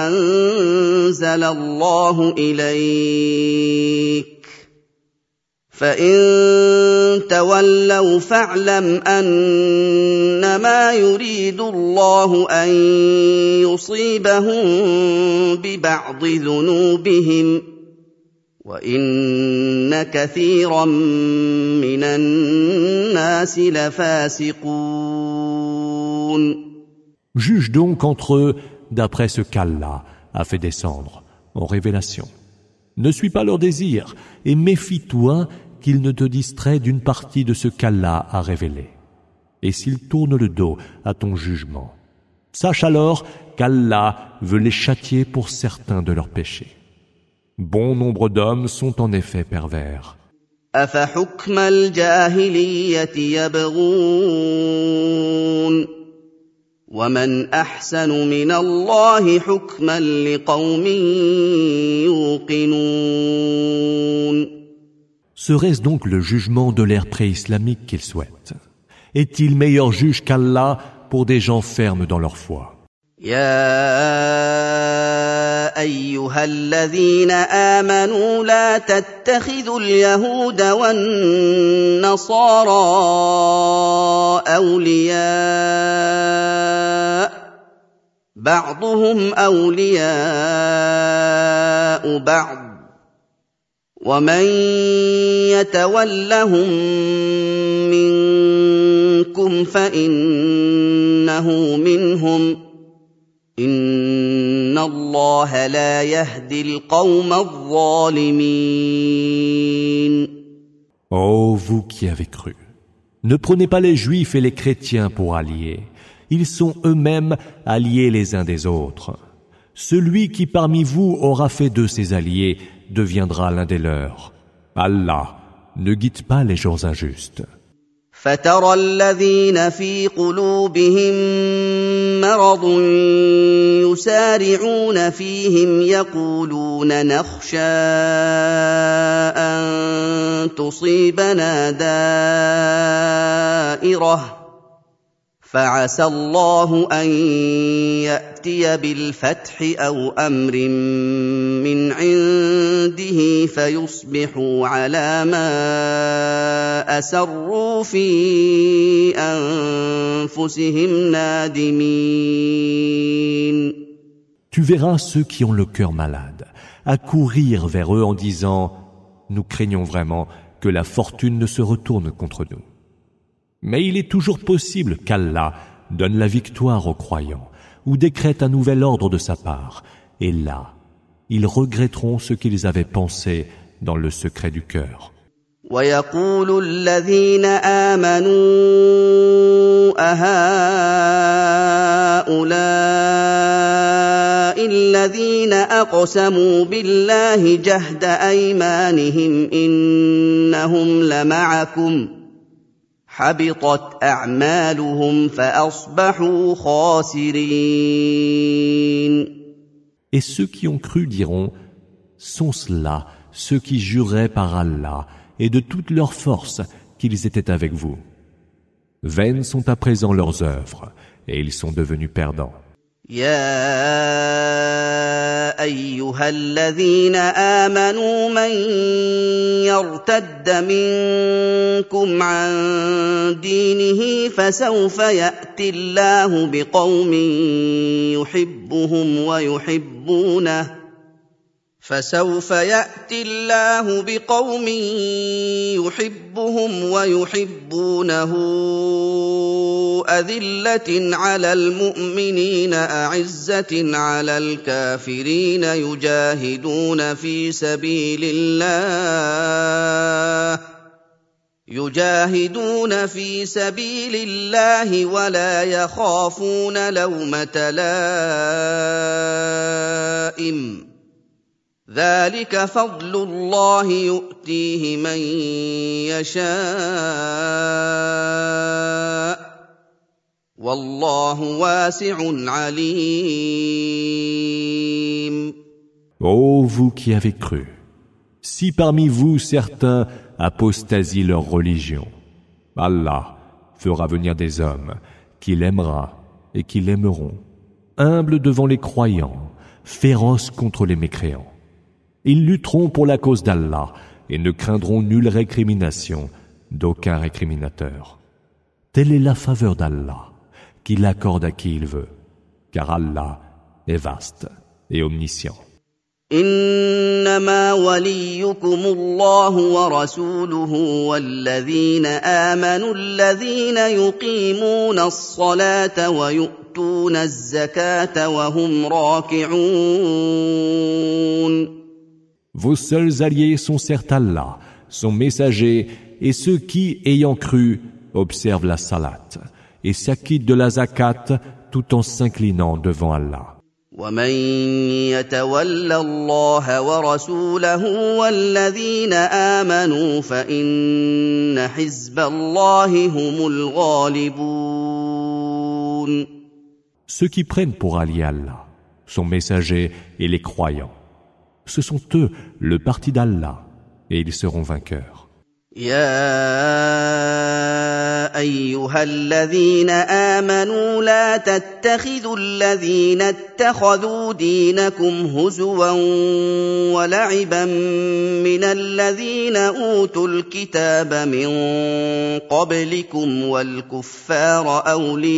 أَنزَلَ اللَّهُ إِلَيْكَ فإن تولوا فاعلم أنما يريد الله أن يصيبهم ببعض ذنوبهم وإن كثيرا من الناس لفاسقون. Juge donc entre eux d'après ce qu'Allah a fait descendre en révélation. Ne suis pas leurs désirs et méfie-toi qu'ils ne te distraient d'une partie de ce qu'Allah a révélé. Et s'ils tournent le dos à ton jugement, sache alors qu'Allah veut les châtier pour certains de leurs péchés. Bon nombre d'hommes sont en effet pervers. أفحكم الجاهلية يبغون ومن أحسن من الله حكما لقوم يوقنون. Serait-ce donc le jugement de l'ère pré-islamique qu'ils souhaitent? Est-il meilleur juge qu'Allah pour des gens fermes dans leur foi? يا أيها الذين آمنوا لا تتخذوا اليهود والنصارى أولياء بعضهم أولياء بعض ومن يتولهم منكم فإنه منهم إن الله لا يهدي القوم الظالمين. Ô vous qui avez cru, ne prenez pas les Juifs et les chrétiens pour alliés. Ils sont eux-mêmes alliés les uns des autres. Celui qui parmi vous aura fait d'eux ses alliés deviendra l'un des leurs. Allah ne guide pas les gens injustes. فترى الذين في قلوبهم مرض يسارعون فيهم يقولون نخشى أن تصيبنا دائرة فعسى الله أن يأتي بالفتح أو أمر من عنده فيصبحوا على ما أسروا في أنفسهم نادمين. Tu verras ceux qui ont le cœur malade accourir vers eux en disant « Nous craignons vraiment que la fortune ne se retourne contre nous. » Mais il est toujours possible qu'Allah donne la victoire aux croyants ou décrète un nouvel ordre de sa part. Et là, ils regretteront ce qu'ils avaient pensé dans le secret du cœur. وَيَقُولُ الَّذِينَ آمَنُوا أَهَٰؤُلَاءِ الَّذِينَ أَقْسَمُوا بِاللَّهِ جَهْدَ أَيْمَانِهِمْ إِنَّهُمْ لَمَعَكُمْ حبطت أعمالهم فأصبحوا خاسرين. Et ceux qui ont cru diront, sont-ce là ceux qui juraient par Allah et de toute leur force qu'ils étaient avec vous? Vaines sont à présent leurs œuvres et ils sont devenus perdants. يا أيها الذين آمنوا من يرتد منكم عن دينه فسوف يأتي الله بقوم يحبهم ويحبونه فسوف يأتي الله بقوم يحبهم ويحبونه أذلة على المؤمنين أعزة على الكافرين يجاهدون في سبيل الله يجاهدون في سبيل الله ولا يخافون لومة لائم ذلك فضل الله يؤتيه من يشاء والله واسع عليم. Ô vous qui avez cru, si parmi vous certains apostasient leur religion, Allah fera venir des hommes qu'il aimera et qui l'aimeront, humbles devant les croyants, féroces contre les mécréants. Ils lutteront pour la cause d'Allah et ne craindront nulle récrimination d'aucun récriminateur. Telle est la faveur d'Allah, qu'il accorde à qui il veut, car Allah est vaste et omniscient. إنما وليكم الله ورسوله والذين آمنوا الذين يقيمون الصلاة ويؤتون الزكاة وهم راكعون. Vos seuls alliés sont certes Allah, son messager, et ceux qui, ayant cru, observent la salat et s'acquittent de la zakat tout en s'inclinant devant Allah. ومن يتول الله ورسوله والذين آمنوا فإن حزب الله هم الغالبون. Ceux qui prennent pour alliés Allah, son messager et les croyants, ce sont eux le parti d'Allah et ils seront vainqueurs. يا أيها الذين آمنوا لا تتخذوا الذين اتخذوا دينكم هزوا ولعبا من الذين أوتوا الكتاب من قبلكم والكفار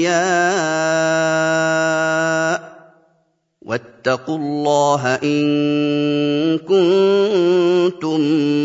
أولياء واتقوا الله إن كنتم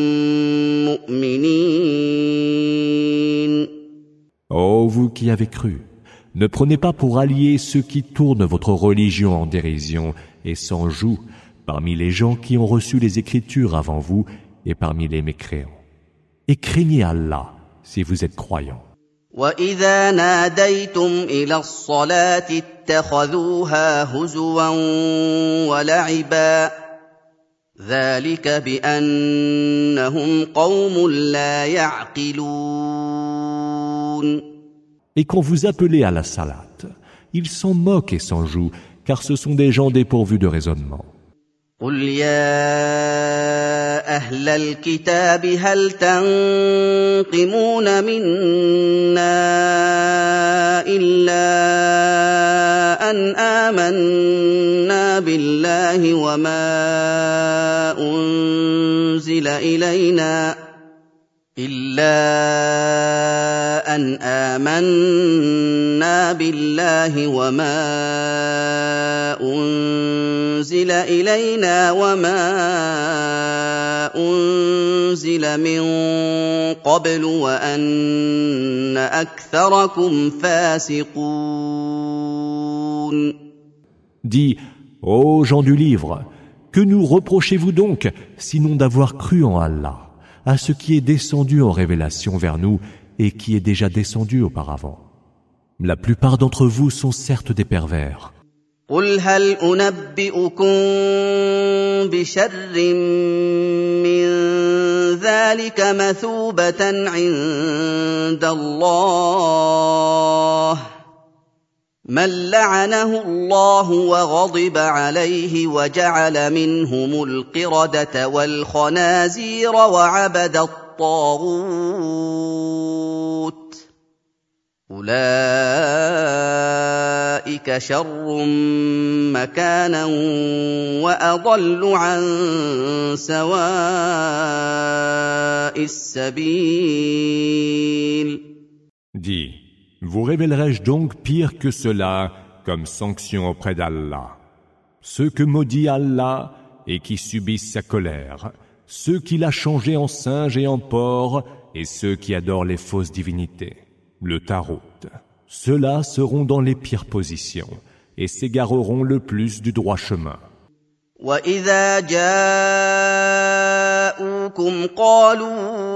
مؤمنين. Ô vous qui avez cru, ne prenez pas pour alliés ceux qui tournent votre religion en dérision et s'en jouent parmi les gens qui ont reçu les Écritures avant vous et parmi les mécréants. Et craignez Allah si vous êtes croyants. وَإِذَا نَادَيْتُمْ إِلَى الصَّلَاةِ اتَّخَذُوهَا هُزُوًا وَلَعِبًا ذَلِكَ بِأَنَّهُمْ قَوْمٌ لَا يَعْقِلُونَ. Et quand vous appelez à la salat, ils s'en moquent et s'en jouent, car ce sont des gens dépourvus de raisonnement. قُلْ يَا أَهْلَ الْكِتَابِ هَلْ تَنقِمُونَ مِنَّا إِلَّا أَنْ آمَنَّا بِاللَّهِ وَمَا أُنزِلَ إِلَيْنَا إِلَّا أَنْ آمَنَّا بِاللَّهِ وَمَا أُنزِلَ إِلَيْنَا وَمَا أُنزِلَ مِن قَبْلُ وَأَنَّ أَكْثَرَكُمْ فَاسِقُونَ. Dis, ô gens du livre, que nous reprochez-vous donc, sinon d'avoir cru en Allah, à ce qui est descendu en révélation vers nous et qui est déjà descendu auparavant. La plupart d'entre vous sont certes des pervers. قُلْ هَلْ أُنَبِّئُكُم بِشَرٍّ مِّن ذَلِكَ مَثُوبَةً عِندَ اللَّهِ مَن لَّعَنَهُ اللَّهُ وَغَضِبَ عَلَيْهِ وَجَعَلَ مِنْهُمُ الْقِرَدَةَ وَالْخَنَازِيرَ وَعَبَدَ الطَّاغُوتَ أُولَٰئِكَ شَرٌّ مَّكَانًا وَأَضَلُّ عَن سَوَاءِ السَّبِيلِ. Dis, vous révélerai-je donc pire que cela comme sanction auprès d'Allah? Ceux que maudit Allah et qui subissent sa colère, ceux qui l'a changé en singe et en porc, et ceux qui adorent les fausses divinités, le tarot. Ceux-là seront dans les pires positions et s'égareront le plus du droit chemin. وَإِذَا جَاءُوكُمْ قَالُوا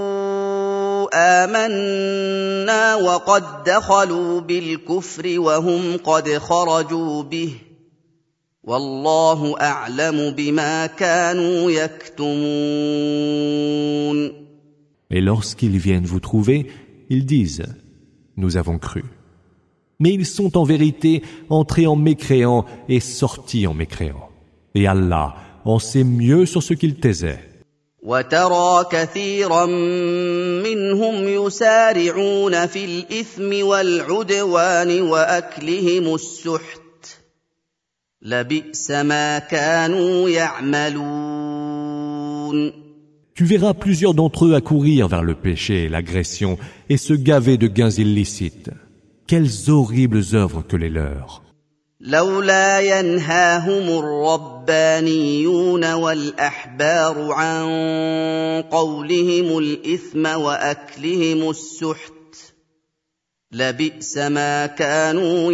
آمَنَّا وَقَدْ دَخَلُوا بِالْكُفْرِ وَهُمْ قَدْ خَرَجُوا بِهِ وَاللَّهُ أَعْلَمُ بِمَا كَانُوا يَكْتُمُونَ. Et lorsqu'ils viennent vous trouver, ils disent « Nous avons cru ». Mais ils sont en vérité entrés en mécréants et sortis en mécréants. Et Allah en sait mieux sur ce qu'ils taisaient. وَتَرَى كَثِيرًا مِّنْهُمْ يُسَارِعُونَ فِي الْإِثْمِ وَالْعُدْوَانِ وَأَكْلِهِمُ السُّحْتَ لَبِئْسَ مَا كَانُوا يَعْمَلُونَ. Tu verras plusieurs d'entre eux accourir vers le péché et l'agression et se gaver de gains illicites. Quelles horribles œuvres que les leurs! لولا ينهاهم الربانيون والأحبار عن قولهم الإثم وأكلهم السحت لبئس ما كانوا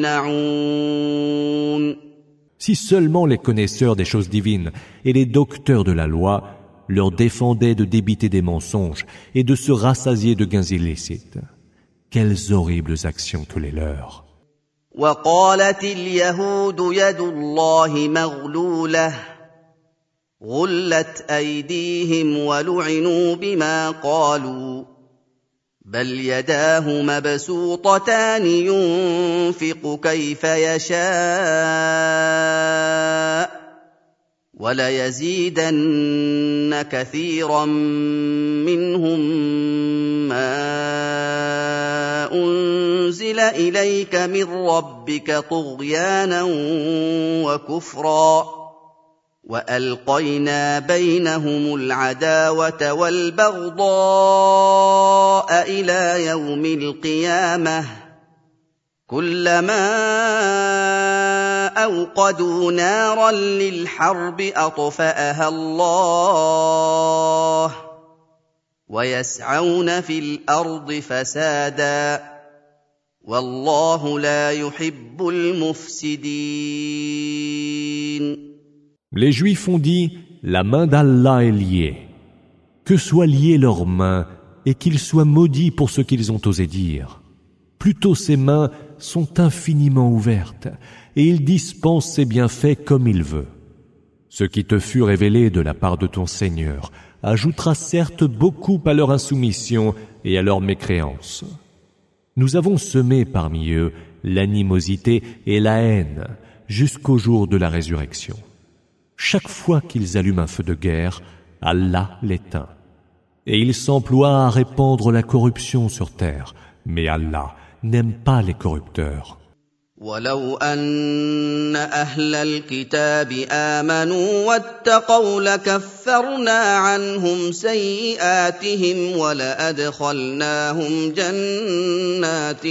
يصنعون. Si seulement les connaisseurs des choses divines et les docteurs de la loi leur défendaient de débiter des mensonges et de se rassasier de gains illicites. Quelles horribles actions que les leurs! وقالت اليهود يد الله مغلولة غلت أيديهم ولعنوا بما قالوا بل يداه مبسوطتان ينفق كيف يشاء وليزيدن كثيرا منهم ما أنزل إليك من ربك طغيانا وكفرا وألقينا بينهم العداوة والبغضاء إلى يوم القيامة كلما أوقدوا نارا للحرب أطفأها الله ويسعون في الأرض فسادا والله لا يحب المفسدين. Les Juifs ont dit, la main d'Allah est liée. Que soient liées leurs mains et qu'ils soient maudits pour ce qu'ils ont osé dire. Plutôt ses mains sont infiniment ouvertes et il dispense ses bienfaits comme il veut. Ce qui te fut révélé de la part de ton Seigneur ajoutera certes beaucoup à leur insoumission et à leur mécréance. Nous avons semé parmi eux l'animosité et la haine jusqu'au jour de la résurrection. Chaque fois qu'ils allument un feu de guerre, Allah l'éteint. Et ils s'emploient à répandre la corruption sur terre, mais Allah n'aime pas les corrupteurs. ولو أن أهل الكتاب آمنوا واتقوا لكفرنا عنهم سيئاتهم ولأدخلناهم جنات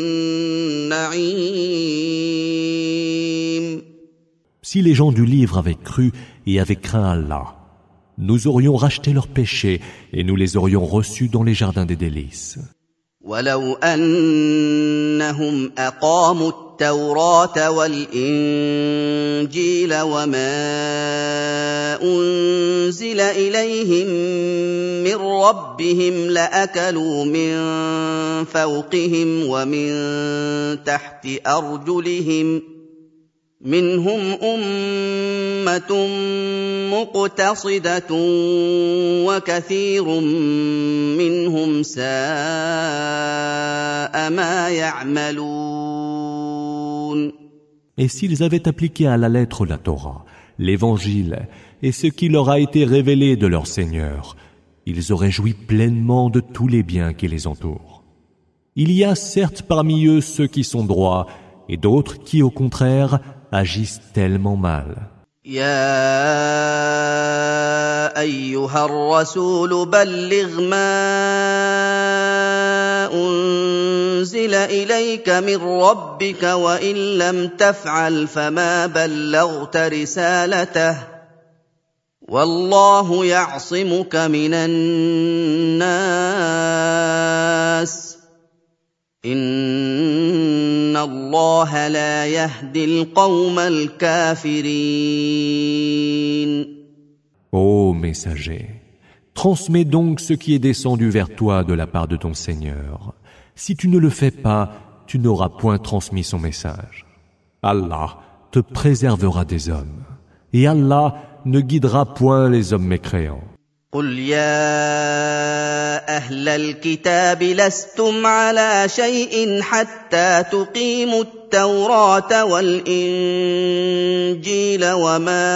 النعيم. Si les gens du livre avaient cru et avaient craint Allah, nous aurions racheté leurs péchés et nous les aurions reçus dans les jardins des délices. ولو أنهم أقاموا التوراة والإنجيل وما أنزل إليهم من ربهم لأكلوا من فوقهم ومن تحت أرجلهم منهم أمة مقتصدة وكثير منهم ساء ما يعملون. Et s'ils avaient appliqué à la lettre la Torah, l'Évangile et ce qui leur a été révélé de leur Seigneur, ils auraient joui pleinement de tous les biens qui les entourent. Il y a certes parmi eux ceux qui sont droits et d'autres qui, au contraire, agissent tellement mal. يا أيها الرسول بلغ ما أنزل إليك من ربك وإن لم تفعل فما بلغت رسالته والله يعصمك من الناس إن الله لا يهدي القوم الكافرين. Ô messager, transmets donc ce qui est descendu vers toi de la part de ton Seigneur. Si tu ne le fais pas, tu n'auras point transmis son message. Allah te préservera des hommes, et Allah ne guidera point les hommes mécréants. قل يا أهل الكتاب لستم على شيء حتى تقيموا التوراة والإنجيل وما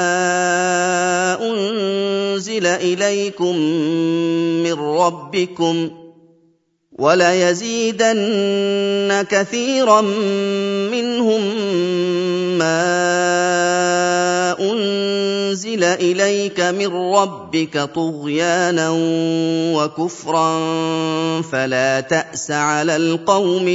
أنزل إليكم من ربكم وَلَيَزِيدَنَّ كَثِيرًا مِّنْهُم مَّا أُنزِلَ إِلَيْكَ مِن رَّبِّكَ طُغْيَانًا وَكُفْرًا فَلَا تَأْسَ عَلَى الْقَوْمِ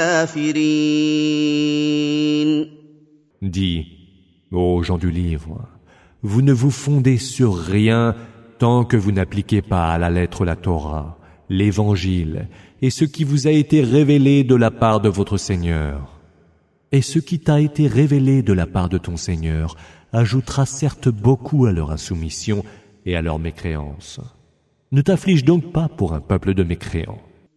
الْكَافِرِينَ. Dis, ô gens du livre, vous ne vous fondez sur rien tant que vous n'appliquez pas à la lettre la Torah, l'Évangile et ce qui vous a été révélé de la part de votre Seigneur. Et ce qui t'a été révélé de la part de ton Seigneur ajoutera certes beaucoup à leur insoumission et à leur mécréance. Ne t'afflige donc pas pour un peuple de mécréants.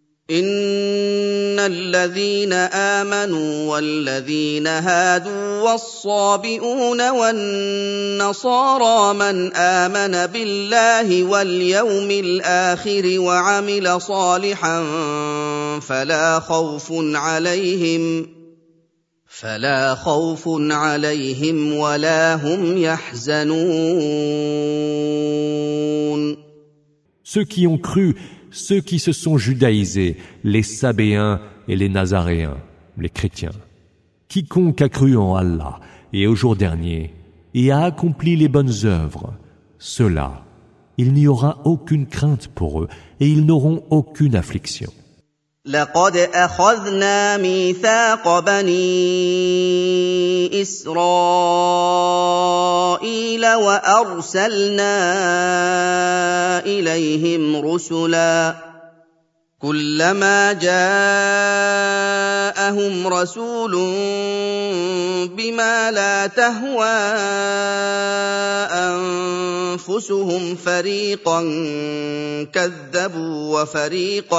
إن الذين آمنوا والذين هادوا والصابئون والنصارى من آمن بالله واليوم الآخر وعمل صالحا فلا خوف عليهم فلا خوف عليهم ولا هم يحزنون. Ceux qui ont cru, ceux qui se sont judaïsés, les Sabéens et les Nazaréens, les chrétiens. Quiconque a cru en Allah et au jour dernier et a accompli les bonnes œuvres, ceux-là, il n'y aura aucune crainte pour eux et ils n'auront aucune affliction. لقد أخذنا ميثاق بني إسرائيل وأرسلنا إليهم رسلا كلما جاءهم رسول بما لا تهوى أنفسهم فريقا كذبوا وفريقا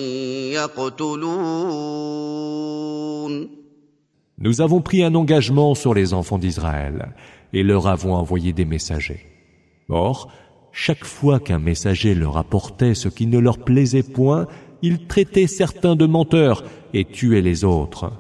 يقتلون. Nous avons pris un engagement sur les enfants d'Israël et leur avons envoyé des messagers. Or, chaque fois qu'un messager leur apportait ce qui ne leur plaisait point, ils traitaient certains de menteurs et tuaient les autres.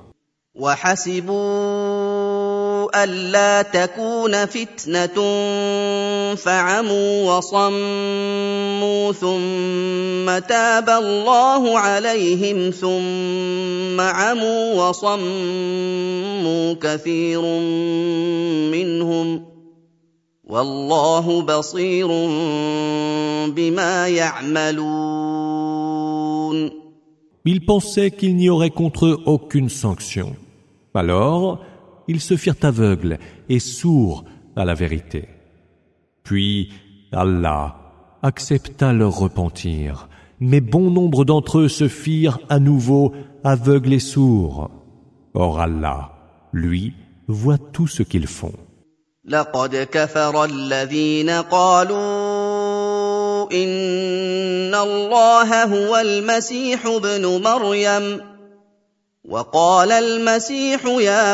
وَحَسِبُوا أَلَّا تَكُونَ فِتْنَةٌ فَعَمُوا وَصَمُّوا ثُمَّ تَابَ اللَّهُ عَلَيْهِمْ ثُمَّ عَمُوا وَصَمُّوا كَثِيرٌ مِّنْهُمْ وَاللَّهُ بَصِيرٌ بِمَا يَعْمَلُونَ. Ils pensaient qu'il n'y aurait contre eux aucune sanction. Alors, ils se firent aveugles et sourds à la vérité. Puis, Allah accepta leur repentir, mais bon nombre d'entre eux se firent à nouveau aveugles et sourds. Or Allah, lui, voit tout ce qu'ils font. لقد كفر الذين قالوا إن الله هو المسيح ابن مريم وقال المسيح يا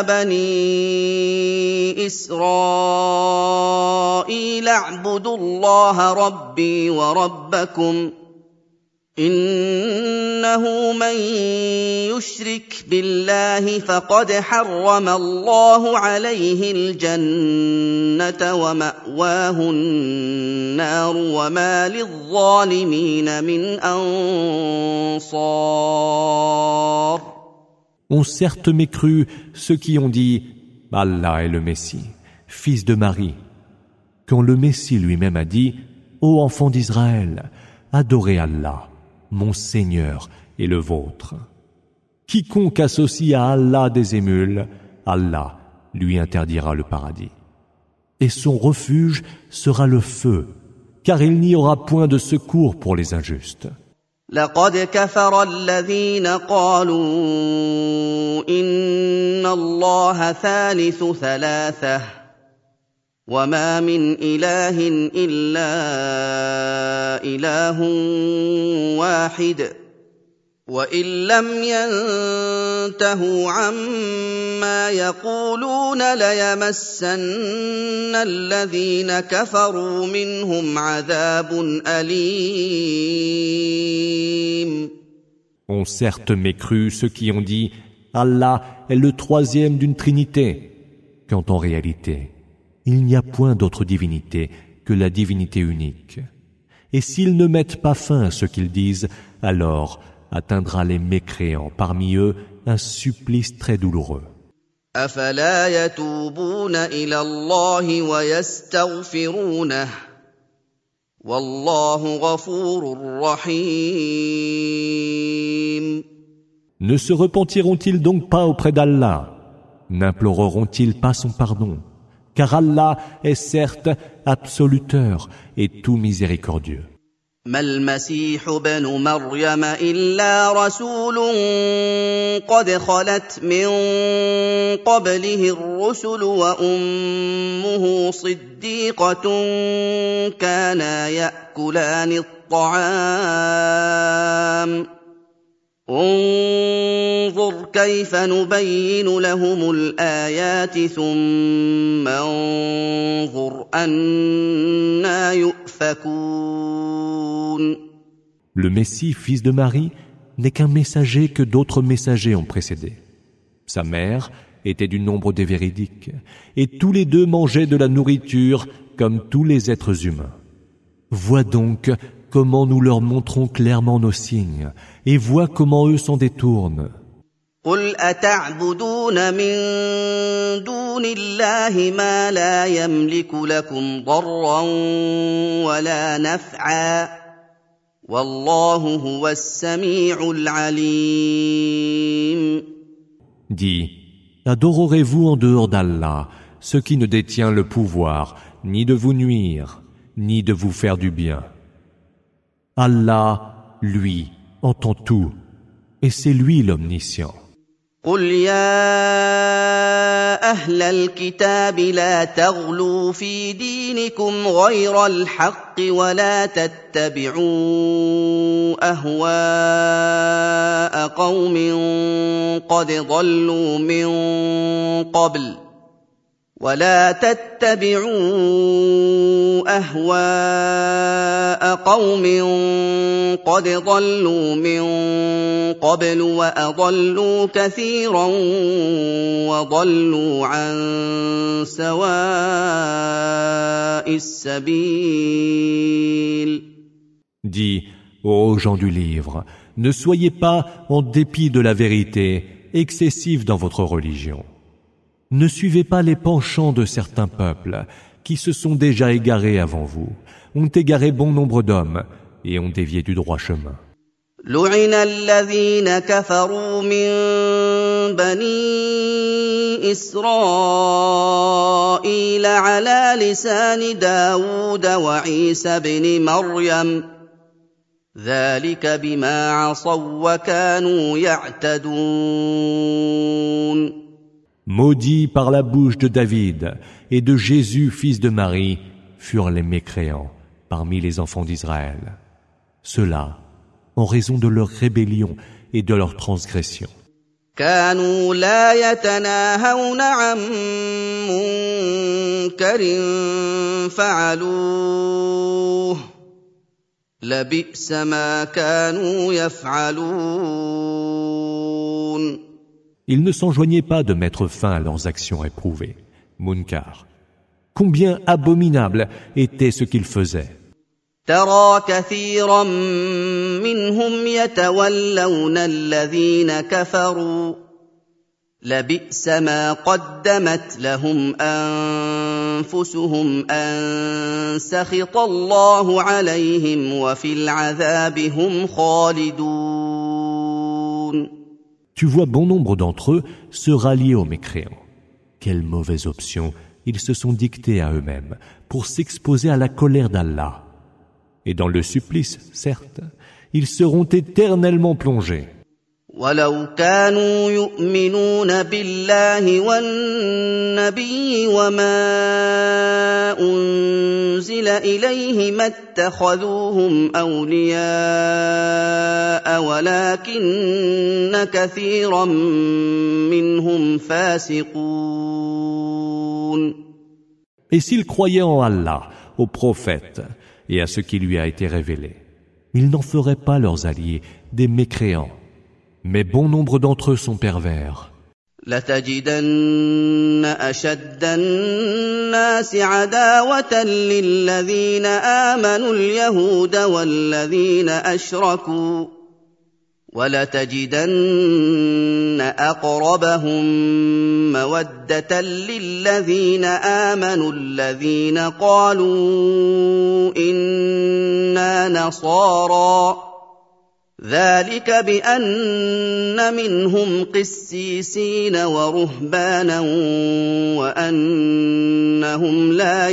بني إسرائيل اعبدوا الله ربي وربكم إنه من يشرك بالله فقد حرم الله عليه الجنة ومأواه النار وما للظالمين من أنصار. Ont certes mécru ceux qui ont dit « Allah est le Messie, fils de Marie », quand le Messie lui-même a dit « Ô enfants d'Israël, adorez Allah, mon Seigneur et le vôtre. Quiconque associe à Allah des émules, Allah lui interdira le paradis. Et son refuge sera le feu, car il n'y aura point de secours pour les injustes. لقد كفر الذين قالوا إن الله ثالث ثلاثة وما من إله إلا إله واحد وإن لم ينتهوا عما يقولون ليمسن الذين كفروا منهم عذاب أليم. Ont certes mécru ceux qui ont dit Allah est le troisième d'une trinité, quand en réalité il n'y a point d'autre divinité que la divinité unique. Et s'ils ne mettent pas fin à ce qu'ils disent, alors atteindra les mécréants parmi eux un supplice très douloureux. أفلا يتوبون إلى الله ويستغفرونه والله غفور رحيم. Ne se repentiront-ils donc pas auprès d'Allah? N'imploreront-ils pas son pardon? Car Allah est certes absoluteur et tout miséricordieux. ما المسيح ابن مريم إلا رسول قد خلت من قبله الرسل وأمه صديقة كانا يأكلان الطعام انظر كيف نبين لهم الآيات ثم انظر أنى يؤفكون. Le Messie, fils de Marie, n'est qu'un messager que d'autres messagers ont précédé. Sa mère était du nombre des véridiques, et tous les deux mangeaient de la nourriture comme tous les êtres humains. Vois donc comment nous leur montrons clairement nos signes, et vois comment eux s'en détournent. قل أتعبدون من دون الله ما لا يملك لكم ضرا ولا نفعا والله هو السميع العليم. Dis, adorerez-vous en dehors d'Allah ce qui ne détient le pouvoir ni de vous nuire, ni de vous faire du bien. Allah, lui, entend tout, et c'est lui l'omniscient. قل يا أهل الكتاب لا تغلوا في دينكم غير الحق ولا تتبعوا أهواء قوم قد ضلوا من قبل ولا تتبعوا أهواء قوم قد ضلوا من قبل وأضلوا كثيرا وضلوا عن سواء السبيل. Dis, ô gens du livre, ne soyez pas, en dépit de la vérité, excessifs dans votre religion. Ne suivez pas les penchants de certains peuples qui se sont déjà égarés avant vous, ont égaré bon nombre d'hommes et ont dévié du droit chemin. لعن الذين كفروا من بني إسرائيل على لسان داود وعيسى بن مريم ذلك بما عصوا وكانوا يعتدون. Maudits par la bouche de David et de Jésus, fils de Marie, furent les mécréants parmi les enfants d'Israël. Cela en raison de leur rébellion et de leur transgression. كانوا لا يتناهون عن منكر فعلوه لبئس ما كانوا يفعلون. Ils ne s'enjoignaient pas de mettre fin à leurs actions réprouvées. Munkar. Combien abominable était ce qu'ils faisaient. ترى كثيرا منهم يتولون الذين كفروا لبئس ما قدمت لهم أنفسهم أن سخط الله عليهم وفي العذاب هم خالدون. Tu vois bon nombre d'entre eux se rallier aux mécréants. Quelle mauvaise option ils se sont dictés à eux-mêmes pour s'exposer à la colère d'Allah. Et dans le supplice, certes, ils seront éternellement plongés. ولو كانوا يؤمنون بالله والنبي وما أنزل إليه ما اتخذوهم أولياء ولكن كثيرا منهم فاسقون. Et s'ils croyaient en Allah, au prophète et à ce qui lui a été révélé, ils n'en feraient pas leurs alliés des mécréants. Mais bon nombre d'entre eux sont pervers. لتجدن أشد الناس عداوة للذين آمنوا اليهود والذين أشركوا وَلَتَجِدَنَّ أَقْرَبَهُم مَّوَدَّةً لِّلَّذِينَ آمَنُوا الَّذِينَ قَالُوا إِنَّا نَصَارَىٰ ذَٰلِكَ بِأَنَّ مِنْهُمْ قِسِّيسِينَ وَرُهْبَانًا وَأَنَّهُمْ لَا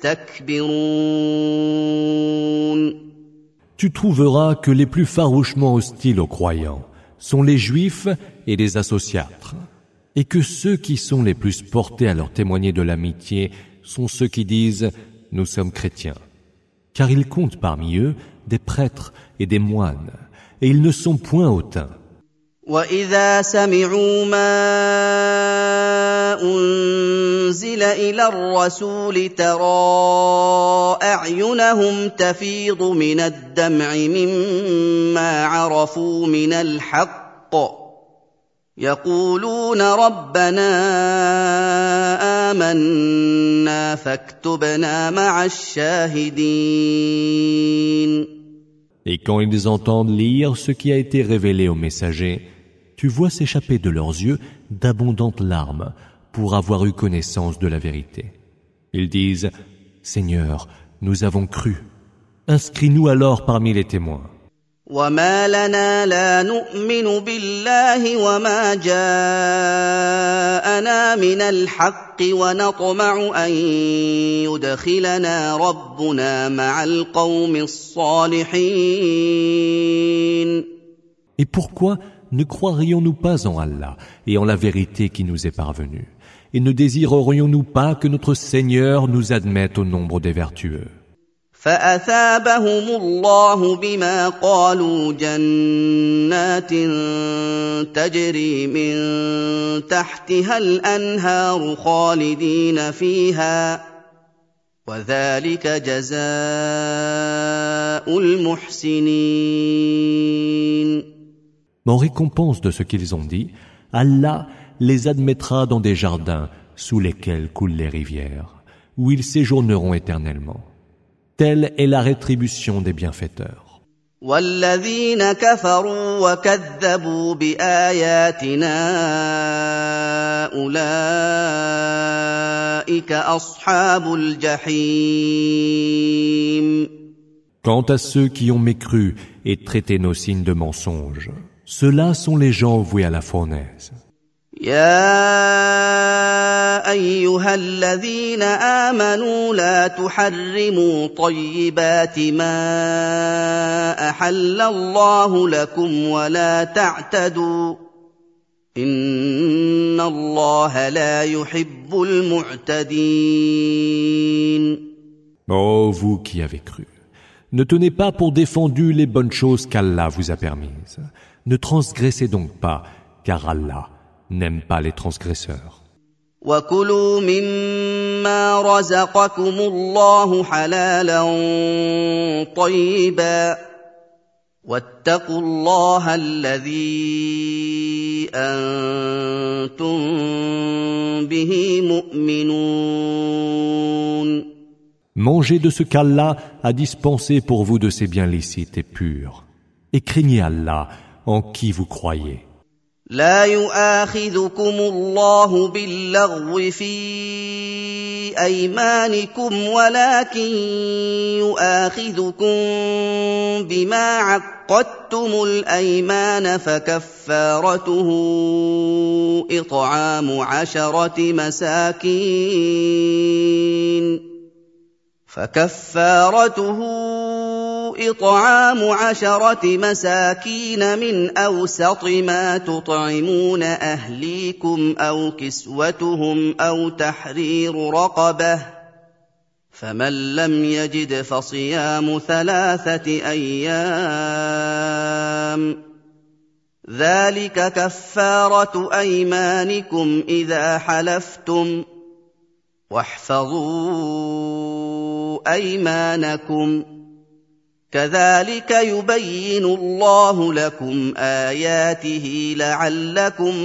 يَسْتَكْبِرُونَ. Tu trouveras que les plus farouchement hostiles aux croyants sont les juifs et les associatres, et que ceux qui sont les plus portés à leur témoigner de l'amitié sont ceux qui disent « Nous sommes chrétiens », car ils comptent parmi eux des prêtres et des moines, et ils ne sont point hautains. وَإِذَا سَمِعُوا مَا أُنزِلَ إِلَى الرَّسُولِ تَرَىٰ أَعْيُنَهُمْ تَفِيضُ مِنَ الدَّمْعِ مِمَّا عَرَفُوا مِنَ الْحَقِّ يَقُولُونَ رَبَّنَا آمَنَّا فَاكْتُبْنَا مَعَ الشَّاهِدِينَ. Et quand ils entendent lire ce qui a été révélé aux messagers, tu vois s'échapper de leurs yeux d'abondantes larmes pour avoir eu connaissance de la vérité. Ils disent « Seigneur, nous avons cru. Inscris-nous alors parmi les témoins. » وَمَا لَنَا لَا نُؤْمِنُ بِاللَّهِ وَمَا جَاءَنَا مِنَ الْحَقِّ وَنَطْمَعُ أَن يُدْخِلَنَا رَبُّنَا مَعَ الْقَوْمِ الصَّالِحِينَ. Et pourquoi ne croirions-nous pas en Allah et en la vérité qui nous est parvenue, et ne désirerions-nous pas que notre Seigneur nous admette au nombre des vertueux? فَأَثَابَهُمُ اللَّهُ بِمَا قَالُوا جَنَّاتٍ تَجْرِي مِن تَحْتِهَا الْأَنْهَارُ خَالِدِينَ فِيهَا وَذَلِكَ جَزَاءُ الْمُحْسِنِينَ. En récompense de ce qu'ils ont dit, Allah les admettra dans des jardins sous lesquels coulent les rivières, où ils séjourneront éternellement. Telle est la rétribution des bienfaiteurs. وَالَّذِينَ كَفَرُوا وَكَذَّبُوا بِآيَاتِنَا أُولَٰئِكَ أَصْحَابُ الْجَحِيمِ. Quant à ceux qui ont mécru et traité nos signes de mensonges, ceux-là sont les gens voués à la fournaise. يَا أَيُّهَا الَّذِينَ آمَنُوا لَا تُحَرِّمُوا طَيِّبَاتِ مَا أَحَلَّ اللَّهُ لَكُمْ وَلَا تَعْتَدُوا إِنَّ اللَّهَ لَا يُحِبُّ الْمُعْتَدِينَ. Ô vous qui avez cru, ne tenez pas pour défendues les bonnes choses qu'Allah vous a permises. Ne transgressez donc pas, car Allah n'aime pas les transgresseurs. وَكُلُوا مِمَّا رَزَقَكُمُ اللَّهُ حَلَالًا طَيِّبًا وَاتَّقُوا اللَّهَ الَّذِي أَنتُم بِهِ مُؤْمِنُونَ. Mangez de ce qu'Allah a dispensé pour vous de ses biens licites et purs, et craignez Allah en qui vous croyez. لا يؤاخذكم الله باللغو في أيمانكم ولكن يؤاخذكم بما عقدتم الأيمان فكفارته إطعام عشرة مساكين فكفارته إطعام عشرة مساكين من أوسط ما تطعمون أهليكم أو كسوتهم أو تحرير رقبة فمن لم يجد فصيام ثلاثة أيام ذلك كفارة أيمانكم إذا حلفتم واحفظوا أيمانكم كذلك يبين الله لكم آياته لعلكم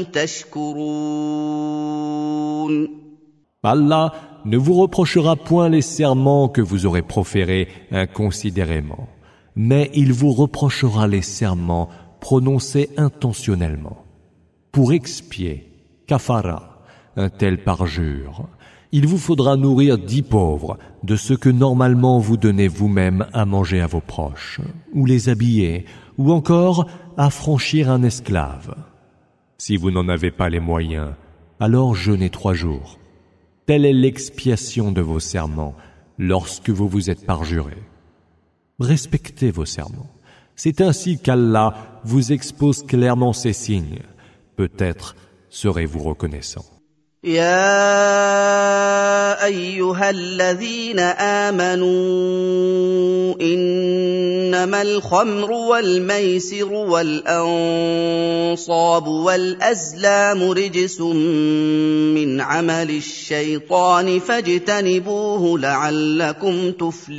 تشكرون. Allah ne vous reprochera point les serments que vous aurez proférés inconsidérément, mais il vous reprochera les serments prononcé intentionnellement. Pour expier, kafara, un tel parjure, il vous faudra nourrir dix pauvres de ce que normalement vous donnez vous-même à manger à vos proches, ou les habiller, ou encore affranchir un esclave. Si vous n'en avez pas les moyens, alors jeûnez trois jours. Telle est l'expiation de vos serments lorsque vous vous êtes parjurés. Respectez vos serments. C'est ainsi qu'Allah vous expose clairement ces signes. Peut-être serez-vous reconnaissant. يا أيها الذين آمنوا إنما الخمر والميسر والأنصاب والأزلام رجس من عمل الشيطان فاجتنبوه لعلكم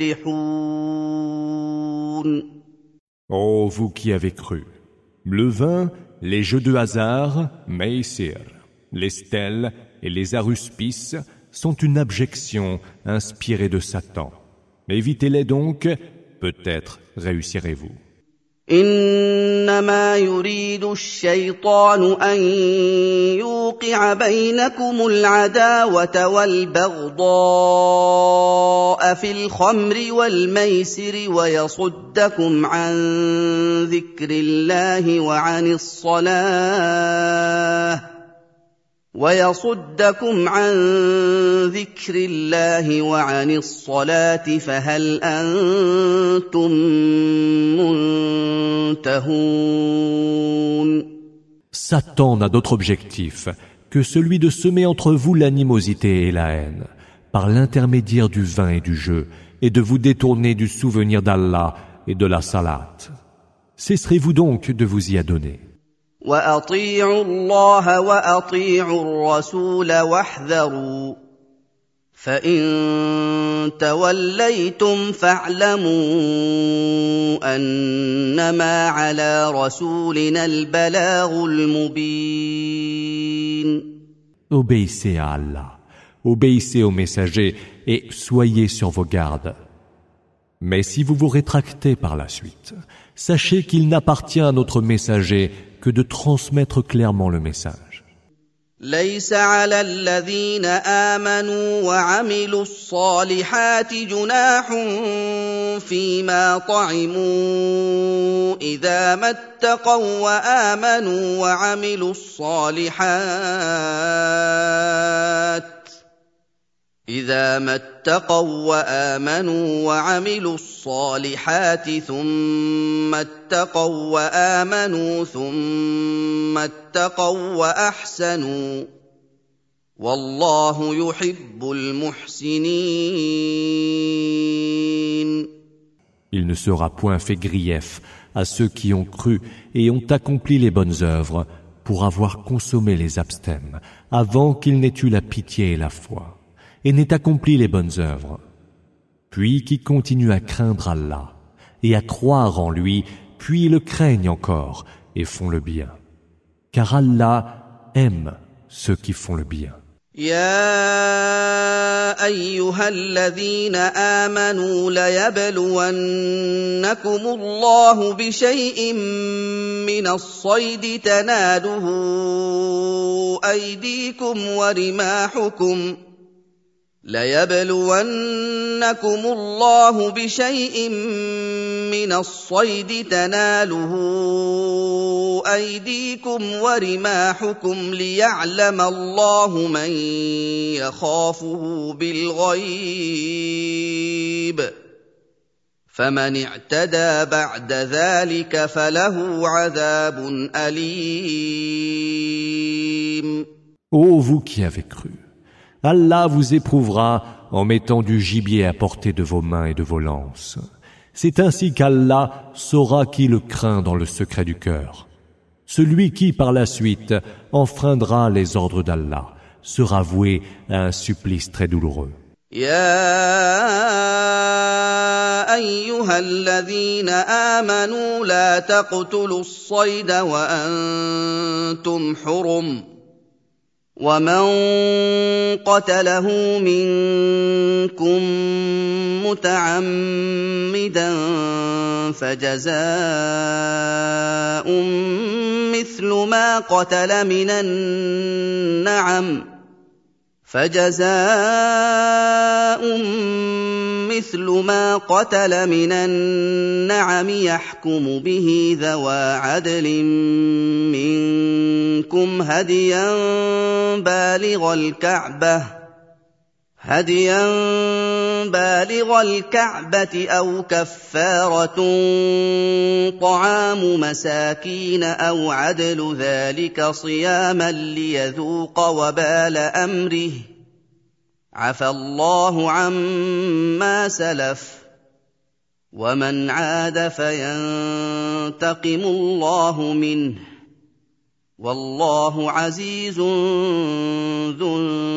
تفلحون. Ô vous qui avez cru, le vin, les jeux de hasard, maïsir, les stèles et les aruspices sont une abjection inspirée de Satan. Évitez-les donc, peut-être réussirez-vous. إنما يريد الشيطان أن يوقع بينكم العداوة والبغضاء في الخمر والميسر ويصدكم عن ذكر الله وعن الصلاة ويصدكم عن ذكر الله وعن الصلاة فهل أنتم منتهون. Satan n'a d'autre objectif que celui de semer entre vous l'animosité et la haine, par l'intermédiaire du vin et du jeu, et de vous détourner du souvenir d'Allah et de la salat. Cesserez-vous donc de vous y adonner. وأطيعوا الله وأطيعوا الرسول واحذروا فإن توليتم فاعلموا أنما على رسولنا البلاغ المبين. Obéissez à Allah, obéissez aux messagers et soyez sur vos gardes. Mais si vous vous rétractez par la suite, sachez qu'il n'appartient à notre messager que de transmettre clairement le message. ليس على الذين آمنوا وعملوا الصالحات جناح فيما طعموا إذا ما اتقوا وآمنوا وعملوا الصالحات إذا ما اتقوا وآمنوا وعملوا الصالحات ثم اتقوا وآمنوا ثم اتقوا وأحسنوا والله يحب المحسنين. Il ne sera point fait grief à ceux qui ont cru et ont accompli les bonnes œuvres pour avoir consommé les abstèmes avant qu'ils n'aient eu la pitié et la foi, et n'ait accompli les bonnes œuvres, puis qui continuent à craindre Allah et à croire en lui, puis le craignent encore et font le bien. Car Allah aime ceux qui font le bien. يا أيها الذين آمنوا ليبلونكم الله بشيء من الصيد تناله أيديكم ورماحكم ليبلونكم الله بشيء من الصيد تناله أيديكم ورماحكم ليعلم الله من يخافه بالغيب فمن اعتدى بعد ذلك فله عذاب أليم. Ô vous qui avez cru, Allah vous éprouvera en mettant du gibier à portée de vos mains et de vos lances. C'est ainsi qu'Allah saura qui le craint dans le secret du cœur. Celui qui, par la suite, enfreindra les ordres d'Allah sera voué à un supplice très douloureux. يا أيها الذين آمنوا لا تقتلوا الصيد وأنتم حرم ومن قتله منكم متعمدا فجزاء مثل ما قتل من النعم فجزاء مثل ما قتل من النعم يحكم به ذوى عدل منكم هديا بالغ الكعبة هديا بالغ الكعبة أو كفارة طعام مساكين أو عدل ذلك صياما ليذوق وبال أمره عفى الله عما سلف ومن عاد فينتقم الله منه والله عزيز ذو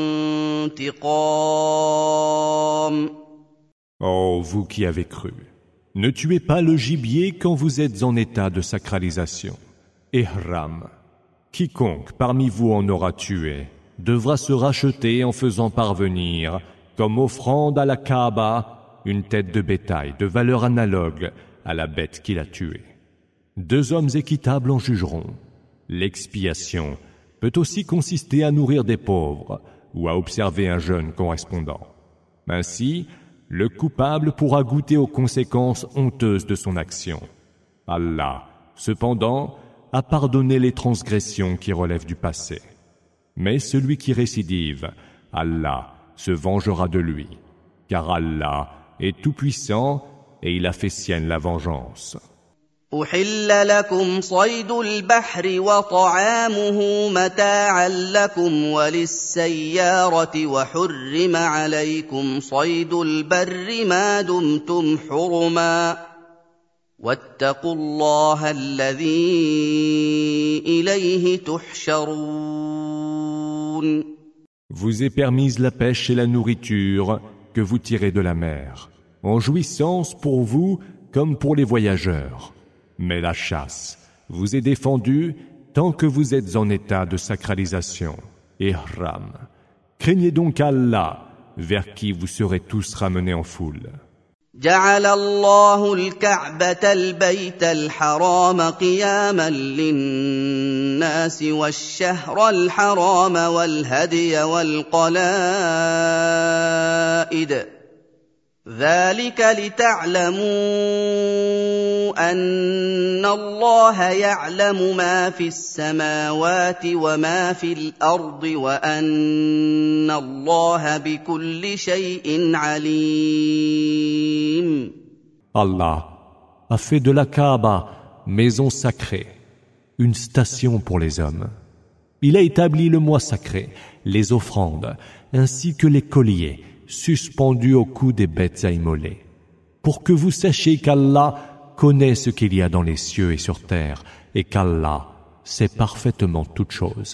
انتقام. Oh, vous qui avez cru, ne tuez pas le gibier quand vous êtes en état de sacralisation. Ihram. Quiconque parmi vous en aura tué devra se racheter en faisant parvenir, comme offrande à la Kaaba, une tête de bétail de valeur analogue à la bête qu'il a tuée. Deux hommes équitables en jugeront. L'expiation peut aussi consister à nourrir des pauvres ou à observer un jeûne correspondant. Ainsi, le coupable pourra goûter aux conséquences honteuses de son action. Allah, cependant, a pardonné les transgressions qui relèvent du passé. Mais celui qui récidive, Allah se vengera de lui, car Allah est tout-puissant et il a fait sienne la vengeance. أحل لكم صيد البحر وطعامه متاعا لكم وللسيارة وحرم عليكم صيد البر ما دمتم حرما واتقوا الله الذي إليه تحشرون. Vous est permise la pêche et la nourriture que vous tirez de la mer, en jouissance pour vous comme pour les voyageurs. Mais la chasse vous est défendue tant que vous êtes en état de sacralisation. Ihram. Craignez donc Allah, vers qui vous serez tous ramenés en foule. جعل الله الكعبة البيت الحرام قياما للناس والشهر الحرام والهدي والقلائد ذلك لتعلموا أن الله يعلم ما في السماوات وما في الأرض وأن الله بكل شيء عليم. Allah a fait de la Kaaba maison sacrée, une station pour les hommes. Il a établi le mois sacré, les offrandes, ainsi que les colliers suspendus au cou des bêtes à immoler, pour que vous sachiez qu'Allah connaît ce qu'il y a dans les cieux et sur terre, et qu'Allah sait parfaitement toutes choses.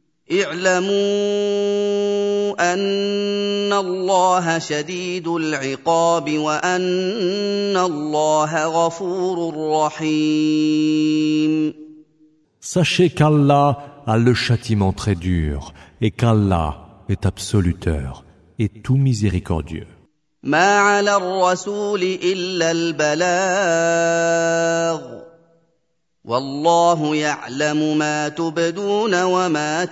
اعلموا أن الله شديد العقاب وأن الله غفور رحيم. Sachez qu'Allah a le châtiment très dur, et qu'Allah est absoluteur et tout miséricordieux. ما على الرسول إلا البلاغ والله يعلم ما تبدون وما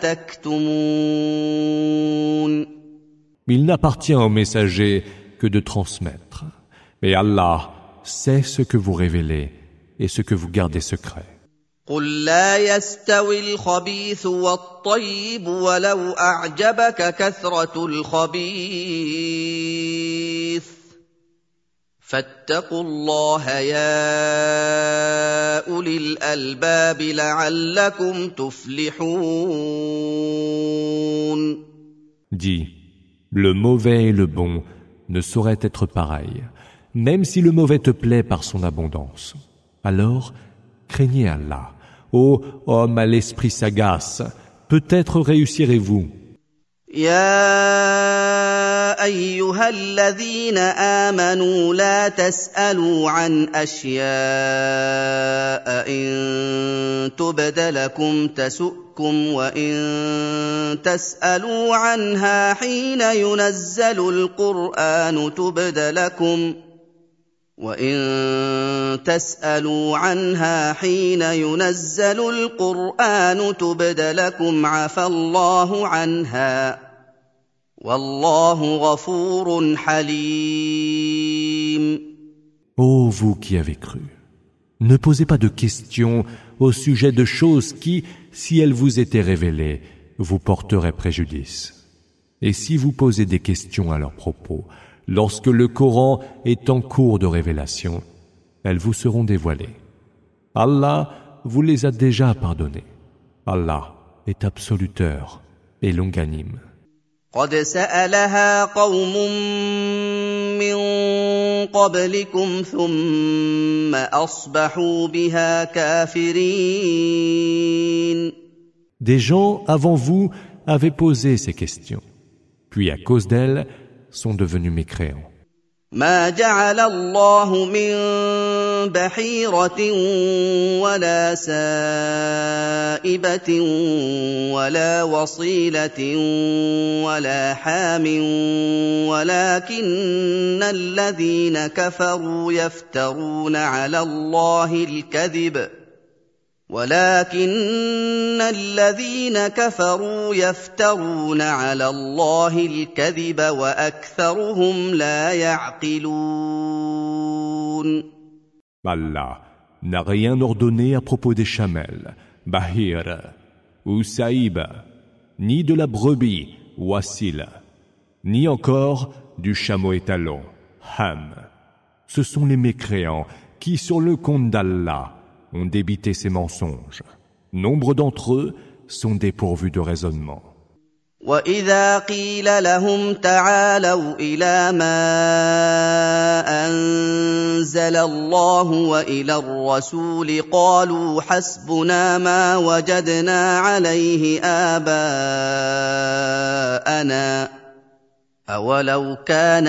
تكتمون. Il n'appartient au messager que de transmettre, et Allah sait ce que vous révélez et ce que vous gardez secret. قل لا يستوي الخبيث والطيب ولو أعجبك كثرة الخبيث فاتقوا الله يا أولي الألباب لعلكم تفلحون. Dis, le mauvais et le bon ne sauraient être pareils, même si le mauvais te plaît par son abondance. Alors, craignez Allah. Ô homme à l'esprit sagace, peut-être réussirez-vous. يا أيها الذين آمنوا لا تسألوا عن أشياء إن تبد لكم تسؤكم وإن تسألوا عنها حين ينزل القرآن تبد لكم وَإِن تَسْأَلُوا عَنْهَا حِينَ يُنَزَّلُ الْقُرْآنُ تُبْدَ لَكُمْ عَفَا اللَّهُ عَنْهَا وَاللَّهُ غَفُورٌ حَلِيمٌ. Ô vous qui avez cru, ne posez pas de questions au sujet de choses qui, si elles vous étaient révélées, vous porteraient préjudice. Et si vous posez des questions à leur propos, lorsque le Coran est en cours de révélation, elles vous seront dévoilées. Allah vous les a déjà pardonnées. Allah est absoluteur et longanime. قد سألها قوم من قبلكم ثم أصبحوا بها كافرين. Des gens avant vous avaient posé ces questions, puis à cause d'elles sont devenus mécréants. ما جعل الله من بحيرة ولا سائبة ولا وصيلة ولا حام ولكن الذين كفروا يفترون على الله الكذب ولكن الذين كفروا يفترون على الله الكذب وأكثرهم لا يعقلون. Allah n'a rien ordonné à propos des chamelles, bahir ou saïba, ni de la brebis, wasila, ni encore du chameau étalon, ham. Ce sont les mécréants qui, sur le compte d'Allah, ont débité ces mensonges. Nombre d'entre eux sont dépourvus de raisonnement. وَإِذَا قِيلَ لَهُمْ تَعَالَوْا إِلَىٰ مَا أَنزَلَ اللَّهُ وَإِلَى الرَّسُولِ قَالُوا حَسْبُنَا مَا وَجَدْنَا عَلَيْهِ آبَاءَنَا أَوَلَوْ كَانَ